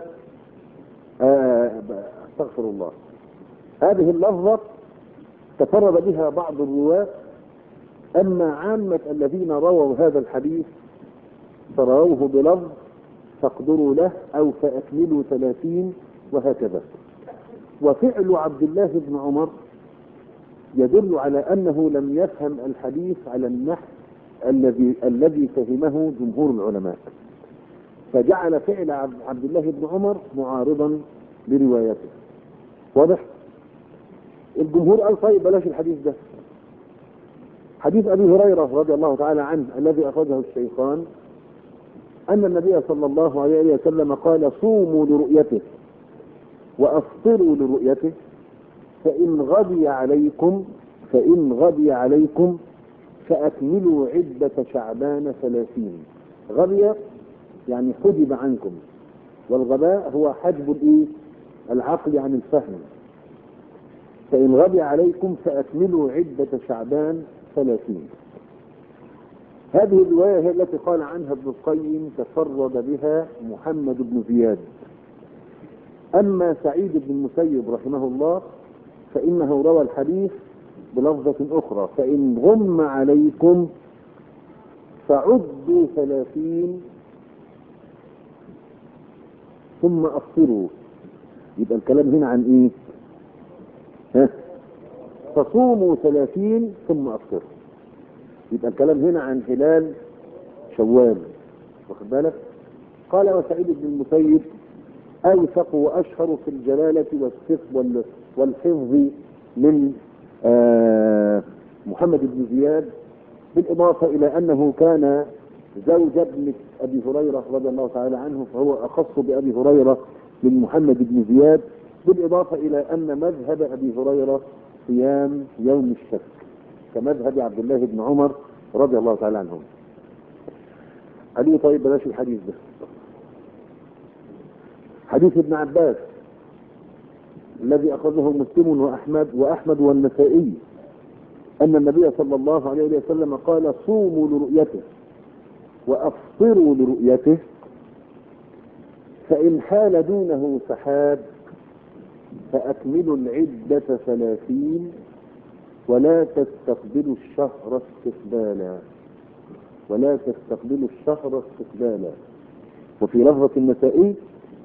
استغفر الله هذه اللفظة تفرد بها بعض الرواة، أما عامة الذين رووا هذا الحديث فرووه بلفظ فاقدروا له أو فأكملوا ثلاثين وهكذا. وفعل عبد الله بن عمر يدل على أنه لم يفهم الحديث على النحو الذي الذي فهمه جمهور العلماء، فجعل فعل عبد الله بن عمر معارضا لروايته. واضح؟ الجمهور قال طيب بلاش الحديث ده. حديث أبي هريرة رضي الله تعالى عنه الذي أخرجه الشيخان أن النبي صلى الله عليه وسلم قال صوموا لرؤيته وأفطروا لرؤيته فإن غبي عليكم فإن غبي عليكم فأكملوا عدة شعبان ثلاثين. غبي يعني حجب عنكم، والغباء هو حجب الإيه؟ العقل عن الفهم. فإن غبي عليكم فأكملوا عدة شعبان ثلاثين. هذه الرواية هي التي قال عنها ابن القيم تفرد بها محمد بن زياد. أما سعيد بن المسيب رحمه الله فإنه روى الحديث بلفظة أخرى فإن غم عليكم فعدوا ثلاثين ثم أفطروا. يبقى الكلام هنا عن إيه؟ ها؟ فصوموا ثلاثين ثم أفطروا. يبقى الكلام هنا عن هلال شوال. واخد بالك؟ قال وسعيد بن المسيب أوثق وأشهر في الجلالة والصدق والحفظ من آه محمد بن زياد، بالإضافة إلى أنه كان زوج ابن أبي هريرة رضي الله تعالى عنه، فهو أخص بأبي هريرة من محمد بن زياد، بالإضافة إلى أن مذهب أبي هريرة صيام يوم الشك كمذهب عبد الله بن عمر رضي الله تعالى عنهم. عليه طيب بلاش الحديث ده. حديث ابن عباس الذي أخذه مسلم وأحمد وأحمد والنسائي أن النبي صلى الله عليه وسلم قال صوموا لرؤيته وأفطروا لرؤيته فإن حال دونه سحاب فأكملوا العدة ثلاثين ولا تستقبلوا الشهر استقبالا ولا تستقبلوا الشهر استقبالا. وفي لفظة النسائي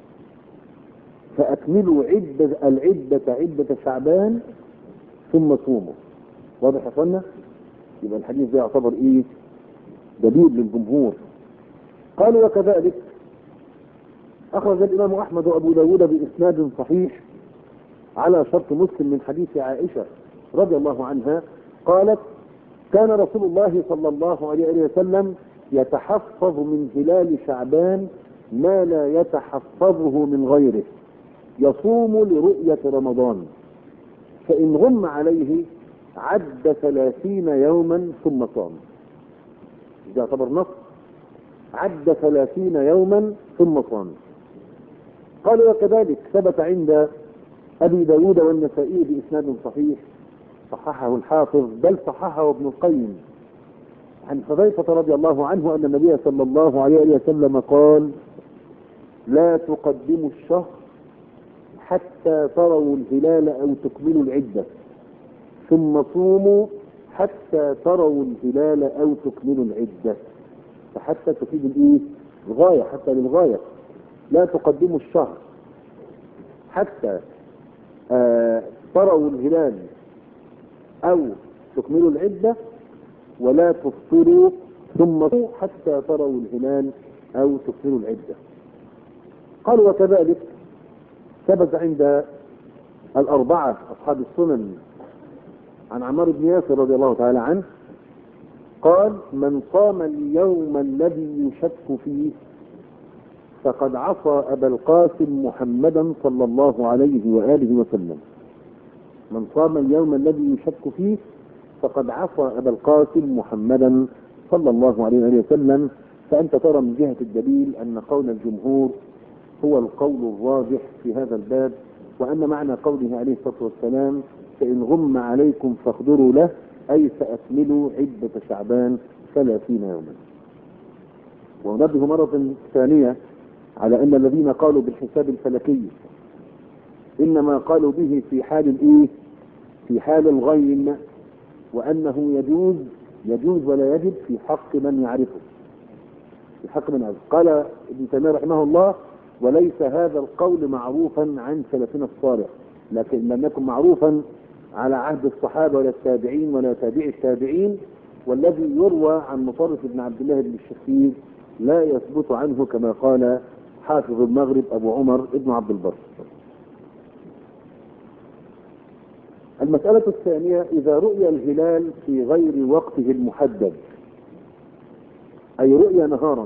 فأكملوا عدة العدة عدة شعبان ثم صوموا. واضح يا اخوانا؟ يبقى الحديث ده يعتبر ايه؟ دليل للجمهور. قالوا وكذلك أخرج الإمام أحمد وأبو داود بإسناد صحيح على شرط مسلم من حديث عائشة رضي الله عنها قالت كان رسول الله صلى الله عليه وسلم يتحفظ من هلال شعبان ما لا يتحفظه من غيره يصوم لرؤية رمضان فإن غم عليه عد ثلاثين يوما ثم صام. ده يعتبر نص. عد ثلاثين يوما ثم صام. قالوا وكذلك ثبت عند أبي داود والنسائي بإسناد صحيح صححه الحافظ بل صححه ابن القيم عن حذيفة رضي الله عنه أن النبي صلى الله عليه وسلم قال لا تقدموا الشهر حتى تروا الهلال أو تكملوا العدة ثم صوموا حتى تروا الهلال أو تكملوا العدة. فحتى تفيد الإيه؟ الغاية، حتى للغاية. لا تقدموا الشهر حتى آه تروا الهلال أو تكملوا العدة، ولا تفطروا ثم حتى تروا الهلال أو تكملوا العدة. قالوا وكذلك ثبت عند الأربعة أصحاب السنن عن عمار بن ياسر رضي الله تعالى عنه قال: من صام اليوم الذي يشك فيه فقد عصى أبا القاسم محمدا صلى الله عليه وآله وسلم. من صام اليوم الذي يشك فيه فقد عصى أبا القاسم محمدا صلى الله عليه وآله وسلم. فأنت ترى من جهة الدليل أن قول الجمهور هو القول الراجح في هذا الباب، وأن معنى قوله عليه الصلاة والسلام: فإن غم عليكم فاقدروا له، أي فأكملوا عدة شعبان ثلاثين يوما. ونبه مرة ثانية على أن الذين قالوا بالحساب الفلكي إنما قالوا به في حال الإيه؟ في حال الغيم، وأنه يجوز يجوز ولا يجب في حق من يعرفه، في حق من يعرفه. قال ابن تيمية رحمه الله: وليس هذا القول معروفا عن سلفنا الصالح، لكن لم يكن معروفا على عهد الصحابة ولا التابعين ولا تابع التابعين، والذي يروى عن مطرف بن عبد الله بن الشخير لا يثبت عنه كما قال حافظ المغرب أبو عمر ابن عبد البر. المسألة الثانية: إذا رؤي الهلال في غير وقته المحدد، أي رؤيا نهارا،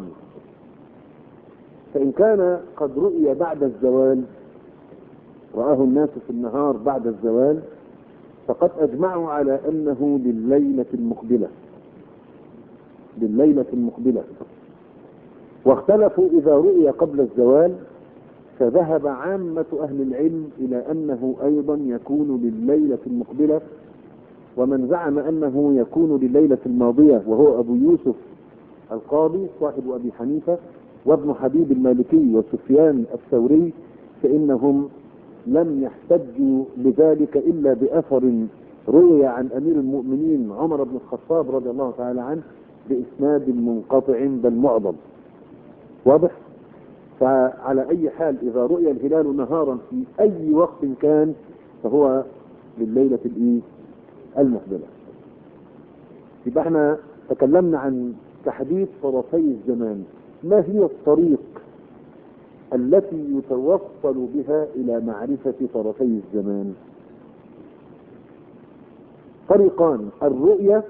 فإن كان قد رؤي بعد الزوال، رآه الناس في النهار بعد الزوال، فقد أجمعوا على أنه لليلة المقبلة لليلة المقبلة واختلفوا إذا رؤي قبل الزوال، فذهب عامة أهل العلم إلى أنه أيضا يكون لليلة المقبلة، ومن زعم أنه يكون لليلة الماضية وهو أبو يوسف القاضي صاحب أبي حنيفة وابن حبيب المالكي وسفيان الثوري، فإنهم لم يحتجوا بذلك إلا بأثر روي عن أمير المؤمنين عمر بن الخطاب رضي الله تعالى عنه بإسناد منقطع بل معضل. واضح؟ فعلى أي حال إذا رؤي الهلال نهارا في أي وقت كان فهو لليلة الإيه؟ المقبلة. يبقى احنا تكلمنا عن تحديد طرفي الزمان. ما هي الطريق التي يتوصل بها إلى معرفة طرفي الزمان؟ طريقان: الرؤية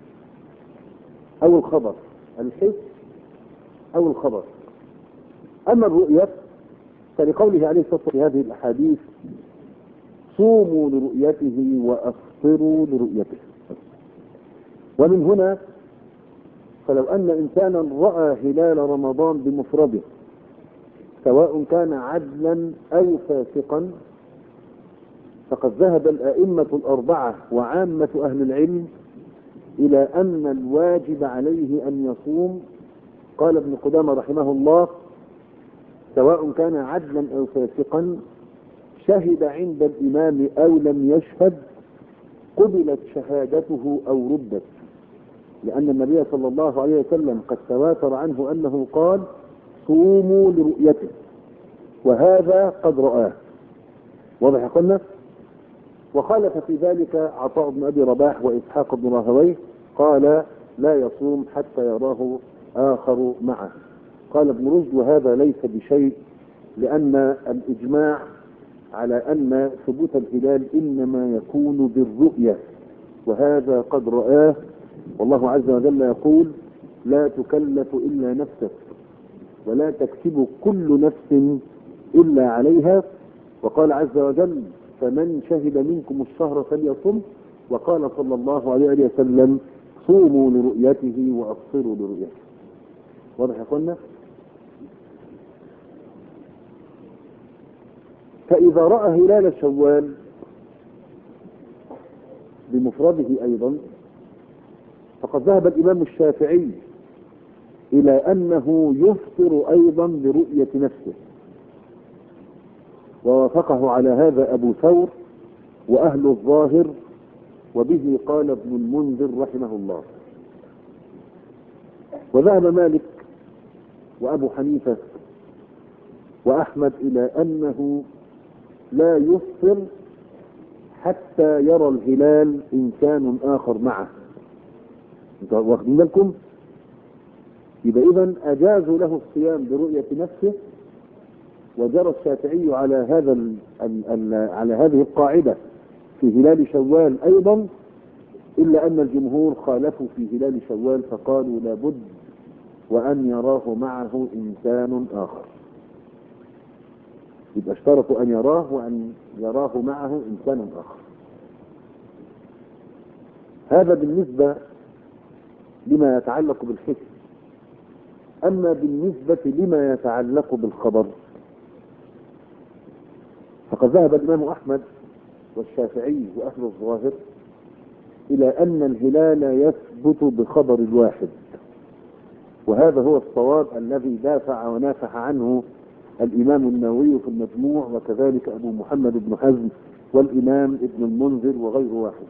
أو الخبر، الحس أو الخبر. أما الرؤية فلقوله عليه الصلاة والسلام في هذه الأحاديث: صوموا لرؤيته وأفطروا لرؤيته. ومن هنا فلو أن إنسانا رأى هلال رمضان بمفرده سواء كان عدلا أو فاسقا، فقد ذهب الأئمة الأربعة وعامة أهل العلم إلى أن الواجب عليه أن يصوم. قال ابن قدامة رحمه الله: سواء كان عدلا أو فاسقا شهد عند الإمام أو لم يشهد قبلت شهادته أو ردت، لأن النبي صلى الله عليه وسلم قد تواتر عنه أنه قال: صوموا لرؤيته، وهذا قد رآه. واضح قلنا؟ وخالف في ذلك عطاء بن أبي رباح وإسحاق بن راهويه، قال: لا يصوم حتى يراه آخر معه. قال ابن رشد: وهذا ليس بشيء، لأن الإجماع على أن ثبوت الهلال إنما يكون بالرؤية، وهذا قد رآه. والله عز وجل يقول: لا تكلف إلا نفسك ولا تكسب كل نفس إلا عليها. وقال عز وجل: فمن شهد منكم الشهر فليصم. وقال صلى الله عليه وسلم: صوموا لرؤيته وأفطروا لرؤيته. واضح يا اخوانا؟ فإذا رأى هلال شوال بمفرده أيضا، فقد ذهب الإمام الشافعي إلى أنه يفطر أيضا لرؤية نفسه، ووافقه على هذا أبو ثور وأهل الظاهر، وبه قال ابن المنذر رحمه الله. وذهب مالك وأبو حنيفة وأحمد إلى أنه لا يفطر حتى يرى الهلال إنسان آخر معه. انتوا واخدين بالكم؟ يبقى إذن أجازوا له الصيام برؤية نفسه، وجرى الشافعي على هذا ال ال ال على هذه القاعدة في هلال شوال أيضا، إلا أن الجمهور خالفوا في هلال شوال فقالوا لابد وأن يراه معه إنسان آخر. يبقى اشترطوا أن يراه وأن يراه معه إنسان آخر. هذا بالنسبة لما يتعلق بالحس. أما بالنسبة لما يتعلق بالخبر فقد ذهب الإمام أحمد والشافعي وأهل الظاهر إلى أن الهلال يثبت بخبر الواحد، وهذا هو الصواب الذي دافع ونافح عنه الإمام النووي في المجموع، وكذلك أبو محمد بن حزم والإمام ابن المنذر وغير واحد،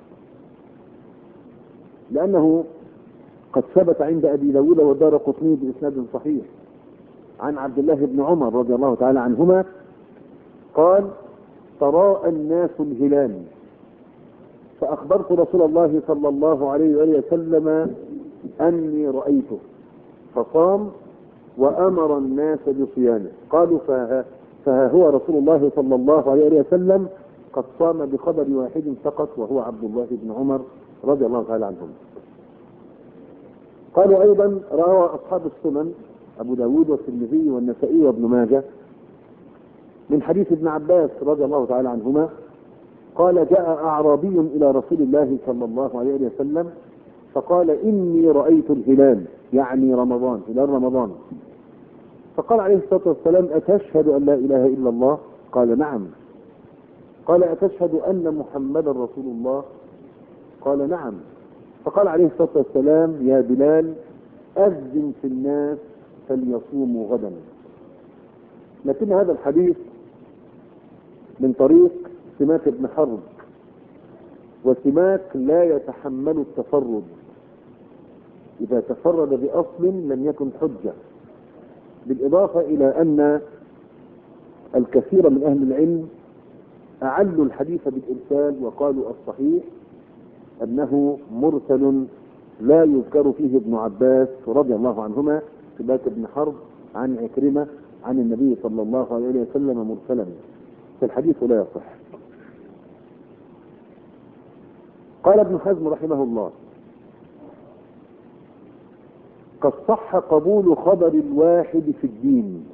لأنه قد ثبت عند أبي داود والدارقطني بإسناد صحيح عن عبد الله بن عمر رضي الله تعالى عنهما قال: تراءى الناس الهلال فأخبرت رسول الله صلى الله عليه وآله وسلم أني رأيته فصام وأمر الناس بصيامه. قالوا فها, فها هو رسول الله صلى الله عليه وآله وسلم قد صام بخبر واحد فقط وهو عبد الله بن عمر رضي الله تعالى عنهم. قالوا أيضا روى أصحاب السنن أبو داود والترمذي والنسائي وابن ماجه من حديث ابن عباس رضي الله تعالى عنهما قال: جاء أعرابي إلى رسول الله صلى الله عليه وسلم فقال: إني رأيت الهلال، يعني رمضان، هلال رمضان. فقال عليه الصلاة والسلام: أتشهد أن لا إله إلا الله؟ قال: نعم. قال: أتشهد أن محمدا رسول الله؟ قال: نعم. فقال عليه الصلاة والسلام: يا بلال أذن في الناس فليصوموا غدا. لكن هذا الحديث من طريق سماك بن حرب، وسماك لا يتحمل التفرد، إذا تفرد بأصل لم يكن حجة، بالإضافة إلى أن الكثير من أهل العلم أعلوا الحديث بالإرسال وقالوا الصحيح أنه مرسل لا يذكر فيه ابن عباس رضي الله عنهما سماك بن حرب عن عكرمة عن النبي صلى الله عليه وسلم مرسلا، فالحديث لا يصح. قال ابن حزم رحمه الله: قد صح قبول خبر الواحد في الدين،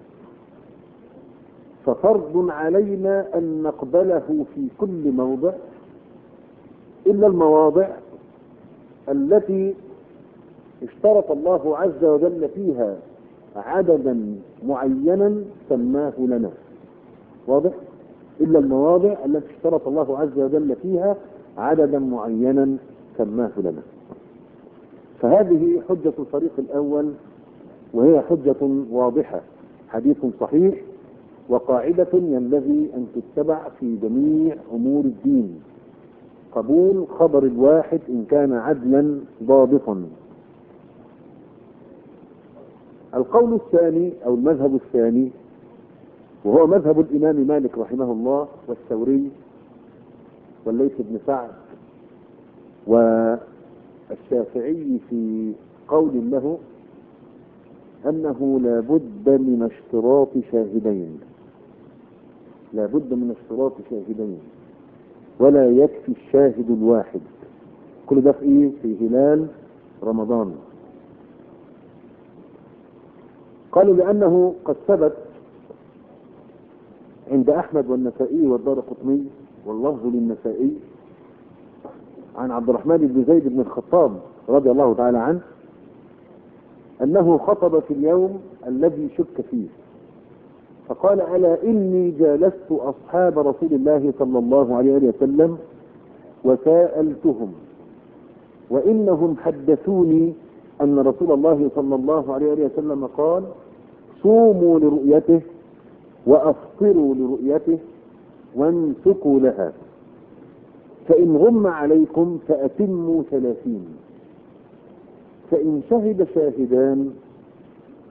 ففرض علينا أن نقبله في كل موضع إلا المواضع التي اشترط الله عز وجل فيها عددا معينا سماه لنا. واضح؟ إلا المواضع التي اشترط الله عز وجل فيها عددا معينا سماه لنا. فهذه حجة الفريق الأول، وهي حجة واضحة، حديث صحيح وقاعدة ينبغي أن تتبع في جميع أمور الدين: قبول خبر الواحد إن كان عدلا ضابطا. القول الثاني أو المذهب الثاني، وهو مذهب الإمام مالك رحمه الله والثوري والليث بن سعد والشافعي في قول له أنه لا بد من اشتراط شاهدين، لا بد من اشتراط شاهدين ولا يكفي الشاهد الواحد. كل ده في ايه؟ في هلال رمضان. قالوا لأنه قد ثبت عند أحمد والنسائي والدارقطني واللفظ للنسائي عن عبد الرحمن بن زيد بن الخطاب رضي الله تعالى عنه أنه خطب في اليوم الذي شك فيه فقال: ألا إني جالست أصحاب رسول الله صلى الله عليه وسلم وسألتهم وإنهم حدثوني أن رسول الله صلى الله عليه وسلم قال: صوموا لرؤيته وأفطروا لرؤيته وانسكوا لها، فإن غم عليكم فأتموا ثلاثين، فإن شهد شاهدان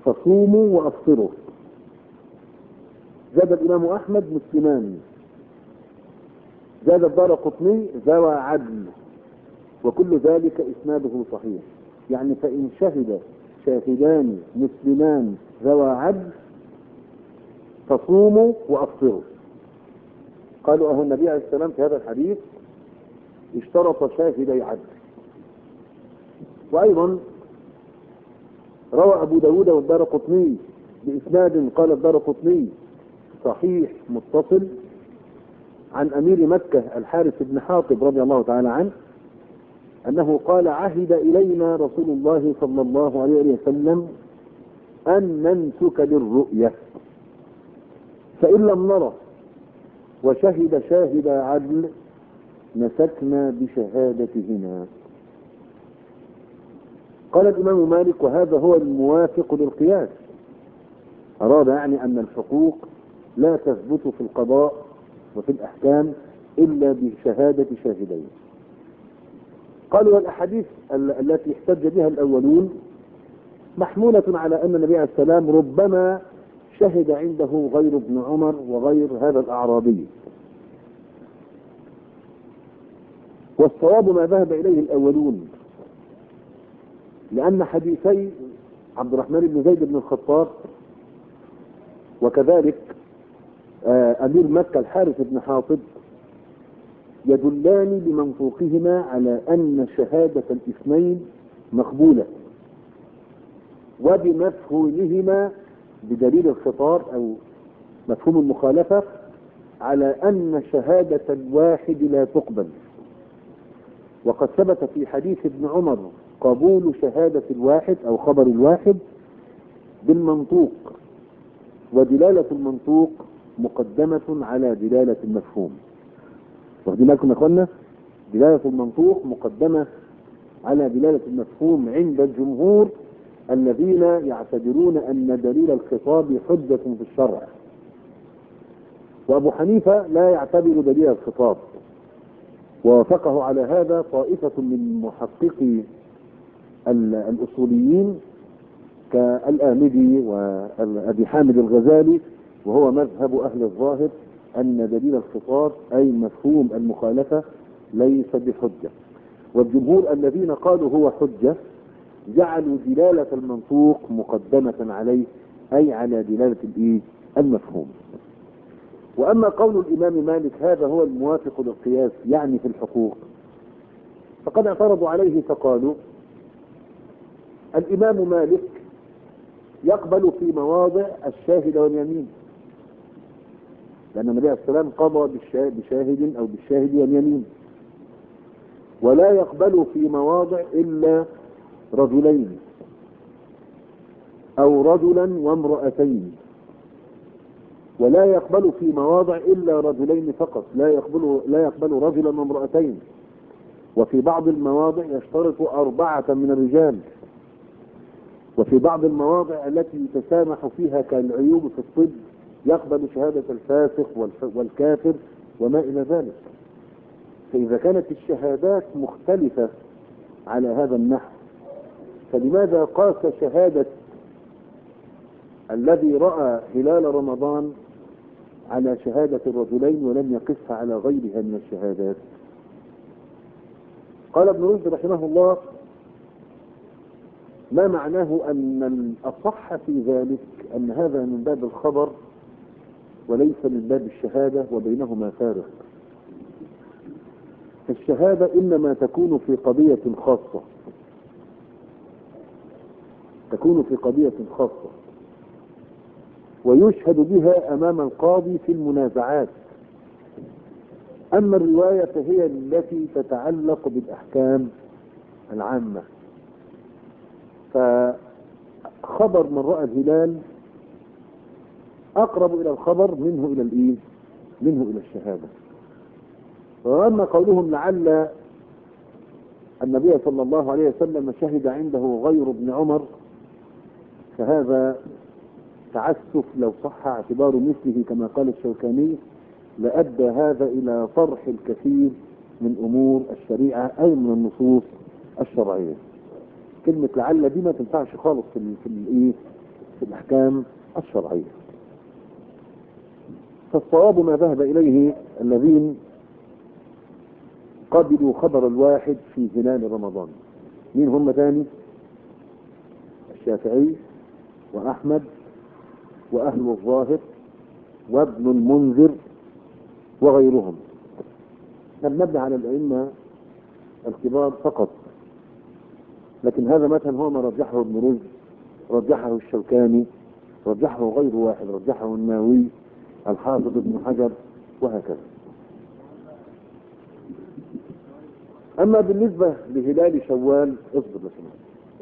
فصوموا وأفطروا. زاد الإمام أحمد مسلمان زاد الدارقطني ذوى عدل، وكل ذلك إسناده صحيح. يعني فإن شهد شاهدان مسلمان ذوى عدل فصوموا وأفطروا. قالوا أهو النبي عليه السلام في هذا الحديث اشترط شاهدي عدل. وأيضا روى أبو داود والدارقطني بإسناد قال الدارقطني صحيح متصل عن أمير مكة الحارث بن حاطب رضي الله تعالى عنه أنه قال عهد إلينا رسول الله صلى الله عليه وسلم أن ننسك للرؤية، فإن لم نرى وشهد شاهد عدل نسكنا بشهادتهما. قال الإمام مالك وهذا هو الموافق للقياس، أراد يعني أن الحقوق لا تثبت في القضاء وفي الأحكام إلا بشهادة شاهدين. قالوا والأحاديث التي احتج بها الأولون محمولة على أن النبي عليه السلام ربما شهد عنده غير ابن عمر وغير هذا الأعرابي، والصواب ما ذهب إليه الأولون، لأن حديثي عبد الرحمن بن زيد بن الخطاب وكذلك أمير مكة الحارث بن حاطب يدلان بمنطوقهما على أن شهادة الاثنين مقبولة، وبمفهومهما بدليل الخطاب أو مفهوم المخالفة على أن شهادة الواحد لا تقبل. وقد ثبت في حديث ابن عمر قبول شهادة الواحد أو خبر الواحد بالمنطوق، ودلالة المنطوق مقدمة على دلالة المفهوم. واخدين بالكم يا اخوانا؟ دلالة المنطوق مقدمة على دلالة المفهوم عند الجمهور الذين يعتبرون أن دليل الخطاب حجة في الشرع، وأبو حنيفة لا يعتبر دليل الخطاب، ووافقه على هذا طائفة من محققي الأصوليين كالآمدي وأبي حامد الغزالي، وهو مذهب أهل الظاهر أن دليل الخطاب أي مفهوم المخالفة ليس بحجة. والجمهور الذين قالوا هو حجة جعلوا دلالة المنطوق مقدمة عليه أي على دلالة الإيه؟ المفهوم. وأما قول الإمام مالك هذا هو الموافق للقياس يعني في الحقوق، فقد اعترضوا عليه فقالوا الإمام مالك يقبل في مواضع الشاهد واليمين، لأن النبي عليه السلام قضى بشاهد أو بالشاهد واليمين، ولا يقبل في مواضع إلا رجلين أو رجلا وامرأتين، ولا يقبل في مواضع إلا رجلين فقط، لا يقبل لا يقبل رجلا وامرأتين، وفي بعض المواضع يشترط أربعة من الرجال، وفي بعض المواضع التي يتسامح فيها كالعيوب في الطب يقبل شهادة الفاسق والكافر وما إلى ذلك. فإذا كانت الشهادات مختلفة على هذا النحو، فلماذا قاس شهادة الذي رأى هلال رمضان على شهادة الرجلين ولم يقسها على غيرها من الشهادات؟ قال ابن رشد رحمه الله ما معناه أن الأصح في ذلك أن هذا من باب الخبر وليس من باب الشهادة، وبينهما فارق. الشهادة إنما تكون في قضية خاصة، تكون في قضية خاصة ويشهد بها أمام القاضي في المنازعات. أما الرواية فهي التي تتعلق بالأحكام العامة، فخبر من رأى الهلال أقرب إلى الخبر منه إلى الإيه؟ منه إلى الشهادة. وأما قولهم لعل النبي صلى الله عليه وسلم شهد عنده غير ابن عمر، فهذا تعسف لو صح اعتبار مثله كما قال الشوكاني، لأدى هذا إلى طرح الكثير من أمور الشريعة أي من النصوص الشرعية. كلمة لعل دي ما تنفعش خالص في في الإيه؟ في الأحكام الشرعية. فالصواب ما ذهب إليه الذين قبلوا خبر الواحد في هلال رمضان. مين هم تاني؟ الشافعي وأحمد وأهل الظاهر وابن المنذر وغيرهم. لم نبني على الأئمة الكبار فقط، لكن هذا مثلا هو ما رجحه ابن رشد، رجحه الشوكاني، رجحه غير واحد، رجحه النووي، الحافظ ابن حجر، وهكذا. أما بالنسبة لهلال شوال، اصبر لسماء،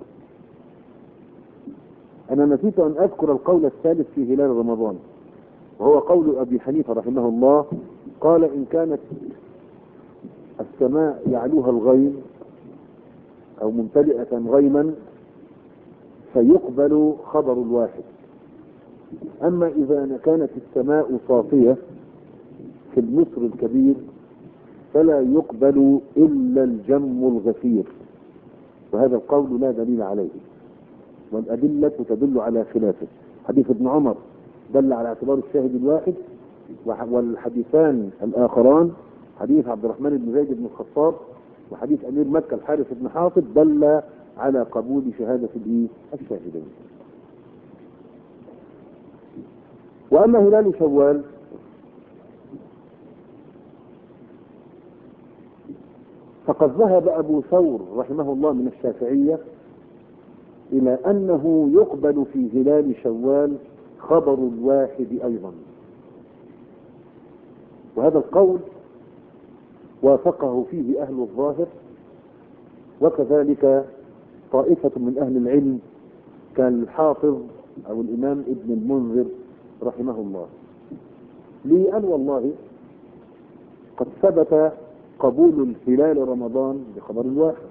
أنا نسيت أن أذكر القول الثالث في هلال رمضان، وهو قول أبي حنيفة رحمه الله، قال إن كانت السماء يعلوها الغيم أو ممتلئة غيما فيقبل خبر الواحد. أما إذا كانت السماء صافية في المصر الكبير فلا يقبل إلا الجم الغفير، وهذا القول لا دليل عليه، والأدلة تدل على خلافه. حديث ابن عمر دل على اعتبار الشاهد الواحد، والحديثان الآخران حديث عبد الرحمن بن زيد بن الخطاب وحديث أمير مكة الحارث بن حاطب دل على قبول شهادة الشاهدين. وأما هلال شوال فقد ذهب أبو ثور رحمه الله من الشافعية إلى أنه يقبل في هلال شوال خبر الواحد أيضا، وهذا القول وافقه فيه أهل الظاهر، وكذلك طائفة من أهل العلم كالحافظ أو الإمام ابن المنذر رحمه الله. لأن والله قد ثبت قبول الهلال رمضان بخبر الواحد،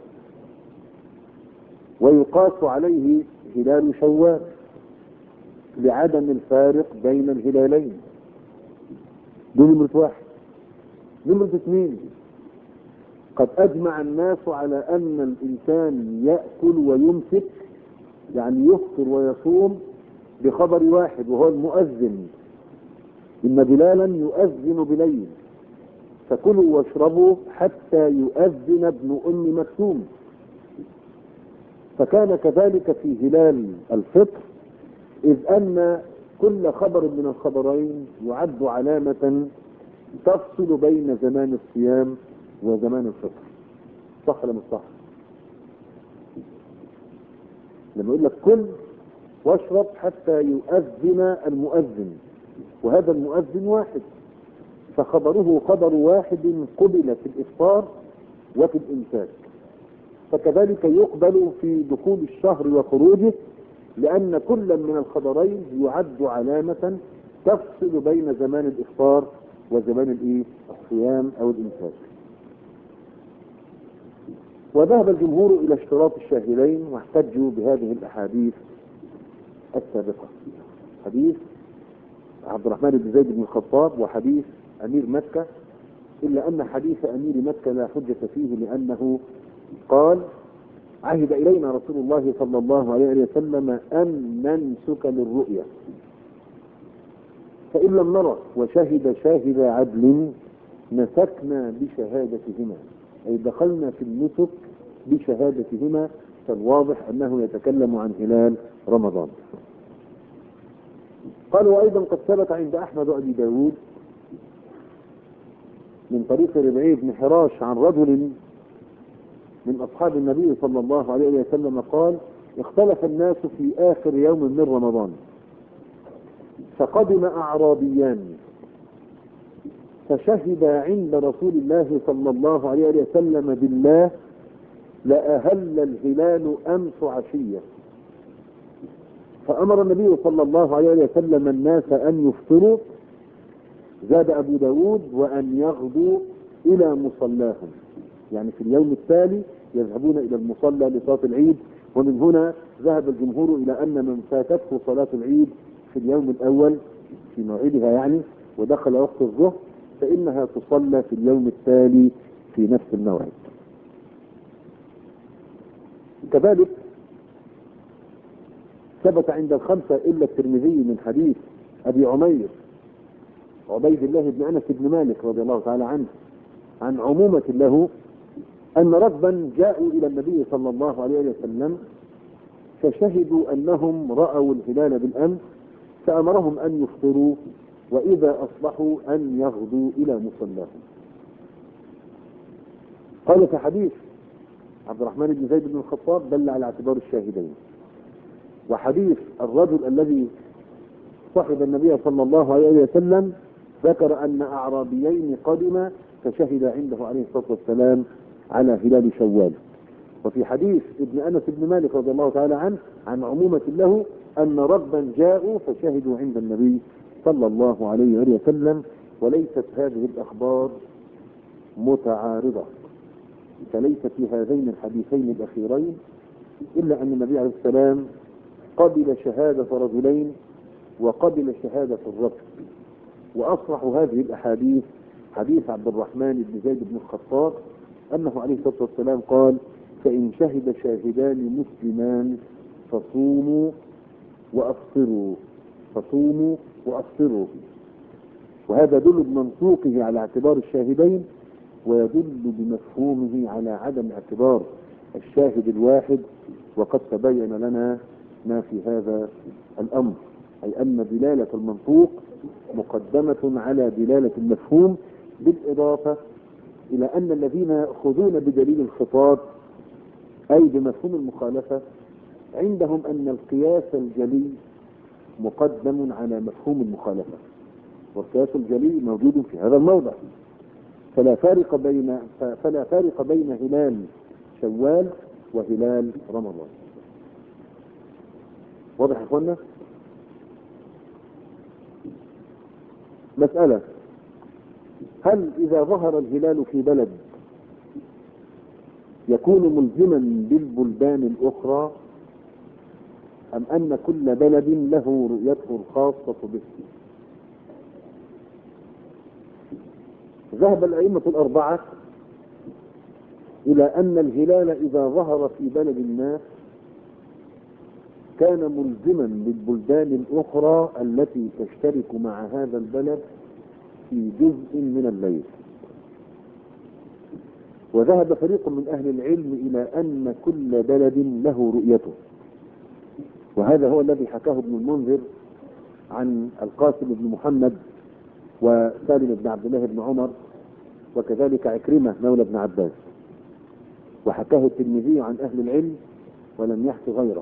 ويقاس عليه هلال شوال لعدم الفارق بين الهلالين. دي نمرة واحد. نمرة اثنين، قد أجمع الناس على أن الإنسان يأكل ويمسك، يعني يفطر ويصوم بخبر واحد وهو المؤذن، إن بلالا يؤذن بليل فكلوا واشربوا حتى يؤذن ابن أم مكتوم. فكان كذلك في هلال الفطر، إذ أن كل خبر من الخبرين يعد علامة تفصل بين زمان الصيام وزمان الفطر. صح ولا مش صح؟ لما يقول لك كل واشرب حتى يؤذن المؤذن، وهذا المؤذن واحد، فخبره خبر واحد قبل في الإفطار وفي الإمساك. فكذلك يقبل في دخول الشهر وخروجه، لأن كل من الخبرين يعد علامة تفصل بين زمان الإفطار وزمان الإيه؟ الصيام أو الإمساك. وذهب الجمهور إلى اشتراط الشاهدين واحتجوا بهذه الأحاديث السابقة، حديث عبد الرحمن بن زيد بن الخطاب وحديث أمير مكة، إلا أن حديث أمير مكة لا حجة فيه، لأنه قال عهد إلينا رسول الله صلى الله عليه وسلم أن ننسك للرؤيا، فإن لم نرى وشهد شاهد عدل نسكنا بشهادتهما، أي دخلنا في النسك بشهادتهما. فالواضح أنه يتكلم عن هلال رمضان. قال وأيضا قد ثبت عند أحمد وأبي داود من طريق ربعي بن حراش عن رجل من أصحاب النبي صلى الله عليه وسلم قال اختلف الناس في آخر يوم من رمضان، فقدم أعرابيان فشهد عند رسول الله صلى الله عليه وسلم بالله لأهل الهلال أمس عشية، فأمر النبي صلى الله عليه وسلم الناس أن يفطروا، زاد أبو داود وأن يغدوا إلى مصلاهم، يعني في اليوم التالي يذهبون إلى المصلى لصلاة العيد. ومن هنا ذهب الجمهور إلى أن من فاتته صلاة العيد في اليوم الأول في موعدها يعني ودخل وقت الظهر فإنها تصلى في اليوم التالي في نفس الموعد. كذلك ثبت عند الخمسة إلا الترمذي من حديث أبي عمير عبيد الله بن أنس بن مالك رضي الله تعالى عنه عن عمومة له أن ركبا جاءوا إلى النبي صلى الله عليه وسلم فشهدوا أنهم رأوا الهلال بالأمس، فأمرهم أن يفطروا وإذا أصبحوا أن يغدوا إلى مصلاهم. قال في حديث عبد الرحمن بن زيد بن الخطاب دل على اعتبار الشاهدين، وحديث الرجل الذي صحب النبي صلى الله عليه وسلم ذكر أن أعرابيين قدم فشهد عنده عليه الصلاة والسلام على هلال شوال. وفي حديث ابن أنس بن مالك رضي الله تعالى عنه عن عمومة له أن ربا جاءوا فشهدوا عند النبي صلى الله عليه وسلم. وليست هذه الأخبار متعارضة، فليس في هذين الحديثين الأخيرين إلا أن النبي عليه السلام قبل شهادة رجلين وقبل شهادة الرجل. وأصرح هذه الأحاديث حديث عبد الرحمن بن زيد بن الخطاب أنه عليه الصلاة والسلام قال: فإن شهد شاهدان مسلمان فصوموا وأفطروا فصوموا وأفطروا. وهذا يدل بمنطوقه على اعتبار الشاهدين، ويدل بمفهومه على عدم اعتبار الشاهد الواحد. وقد تبين لنا ما في هذا الأمر، أي أن دلالة المنطوق مقدمة على دلالة المفهوم، بالإضافة إلى أن الذين يأخذون بدليل الخطاب أي بمفهوم المخالفة عندهم أن القياس الجلي مقدم على مفهوم المخالفة، والقياس الجلي موجود في هذا الموضع. فلا فارق بين فلا فارق بين هلال شوال وهلال رمضان. واضح يا اخوانا؟ مسألة: هل إذا ظهر الهلال في بلد يكون ملزما بالبلدان الأخرى، أم أن كل بلد له رؤيته الخاصة به؟ ذهب الأئمة الأربعة إلى أن الهلال إذا ظهر في بلد ما كان ملزما للبلدان الأخرى التي تشترك مع هذا البلد في جزء من الليل. وذهب فريق من أهل العلم إلى أن كل بلد له رؤيته، وهذا هو الذي حكاه ابن المنذر عن القاسم بن محمد وسالم بن عبد الله بن عمر، وكذلك عكرمة مولى ابن عباس، وحكاه الترمذي عن أهل العلم ولم يحكي غيره.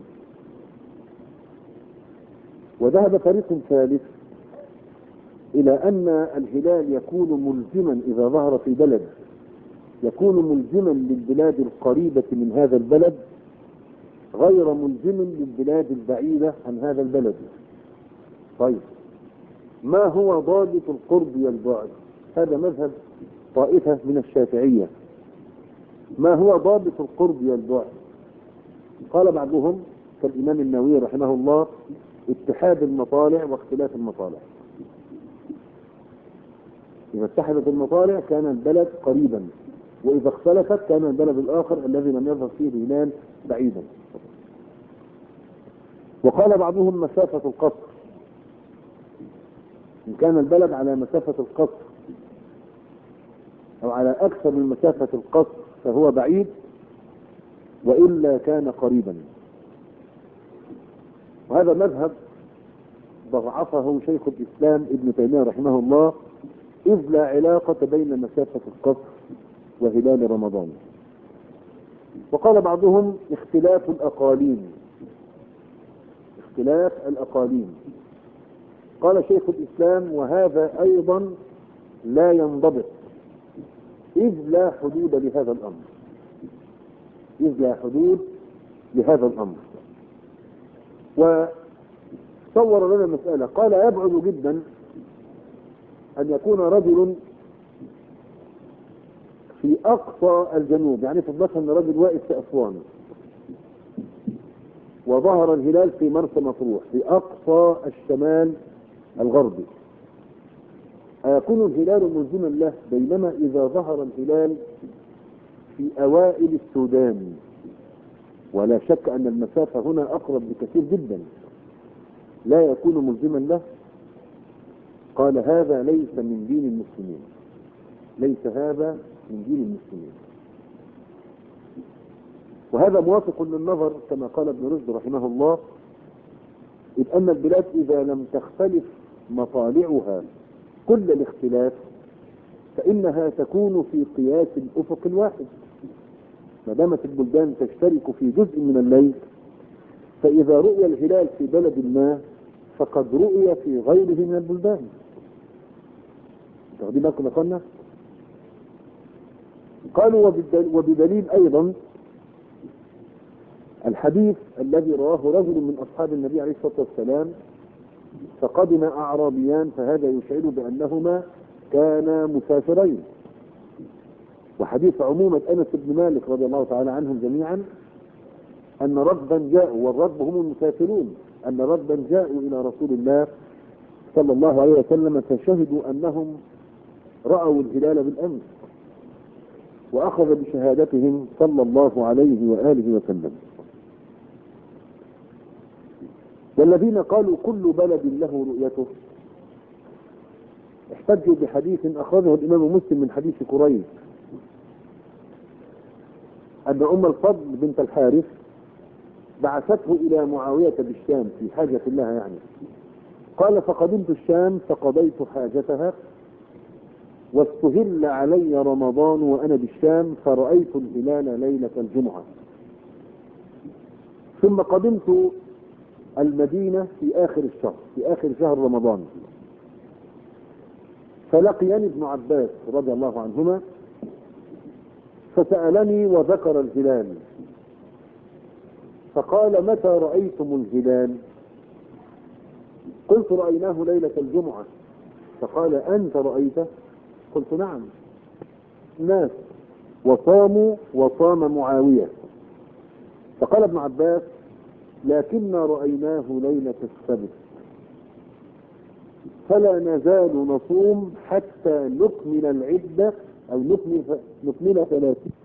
وذهب فريق ثالث إلى أن الهلال يكون ملزما إذا ظهر في بلد، يكون ملزما للبلاد القريبة من هذا البلد، غير ملزم للبلاد البعيدة عن هذا البلد. طيب، ما هو ضابط القرب والبعد؟ هذا مذهب طائفة من الشافعية. ما هو ضابط القرب والبعد؟ قال بعضهم كالإمام النووي رحمه الله: اتحاد المطالع واختلاف المطالع. إذا اتحدت المطالع كان البلد قريبا، وإذا اختلفت كان البلد الآخر الذي لم يظهر فيه الهلال بعيدا. وقال بعضهم مسافة القصر، إن كان البلد على مسافة القصر أو على أكثر من مسافة القصر فهو بعيد، وإلا كان قريبا. وهذا مذهب ضعفه شيخ الإسلام ابن تيمية رحمه الله، إذ لا علاقة بين مسافة القصر وهلال رمضان. وقال بعضهم اختلاف الأقاليم، اختلاف الأقاليم. قال شيخ الإسلام: وهذا أيضا لا ينضبط، إذ لا حدود لهذا الأمر، إذ لا حدود لهذا الأمر. وصور لنا مسألة، قال: يبعد جدا أن يكون رجل في أقصى الجنوب، يعني في مثلا رجل واقف في أسوان وظهر الهلال في مرسى مطروح في أقصى الشمال الغربي، أيكون الهلال ملزما له؟ بينما إذا ظهر الهلال في أوائل السودان، ولا شك أن المسافة هنا أقرب بكثير جدا، لا يكون ملزما له. قال: هذا ليس من دين المسلمين، ليس هذا من دين المسلمين. وهذا موافق للنظر كما قال ابن رشد رحمه الله، إذ أن البلاد إذا لم تختلف مطالعها كل الاختلاف فإنها تكون في قياس الأفق الواحد. ما دامت البلدان تشترك في جزء من الليل، فإذا رؤي الهلال في بلد ما فقد رؤي في غيره من البلدان. تاخدين بالكم يا اخوانا؟ قالوا وبدليل أيضا الحديث الذي رواه رجل من أصحاب النبي عليه الصلاة والسلام: فقدم أعرابيان فهذا يشعر بأنهما كانا مسافرين. وحديث عمومة أنس بن مالك رضي الله تعالى عنهم جميعا أن ركبا جاءوا، والركب هم المسافرون، أن ركبا جاءوا إلى رسول الله صلى الله عليه وسلم فشهدوا أنهم رأوا الهلال بالأمس، وأخذ بشهادتهم صلى الله عليه وآله وسلم. والذين قالوا كل بلد له رؤيته احتجوا بحديث أخرجه الإمام مسلم من حديث كريب أن أم الفضل بنت الحارث بعثته إلى معاوية بالشام في حاجة لها يعني. قال: فقدمت الشام فقضيت حاجتها واستهل علي رمضان وأنا بالشام فرأيت الهلال ليلة الجمعة، ثم قدمت المدينة في آخر الشهر في آخر شهر رمضان، فلقيني ابن عباس رضي الله عنهما فسألني وذكر الهلال، فقال: متى رأيتم الهلال؟ قلت: رأيناه ليلة الجمعة. فقال: أنت رأيته؟ قلت: نعم. ناس وصاموا وصام معاوية. فقال ابن عباس: لكننا رأيناه ليلة السبت، فلا نزال نصوم حتى نكمل العدة أو نكمل نكمل ثلاثين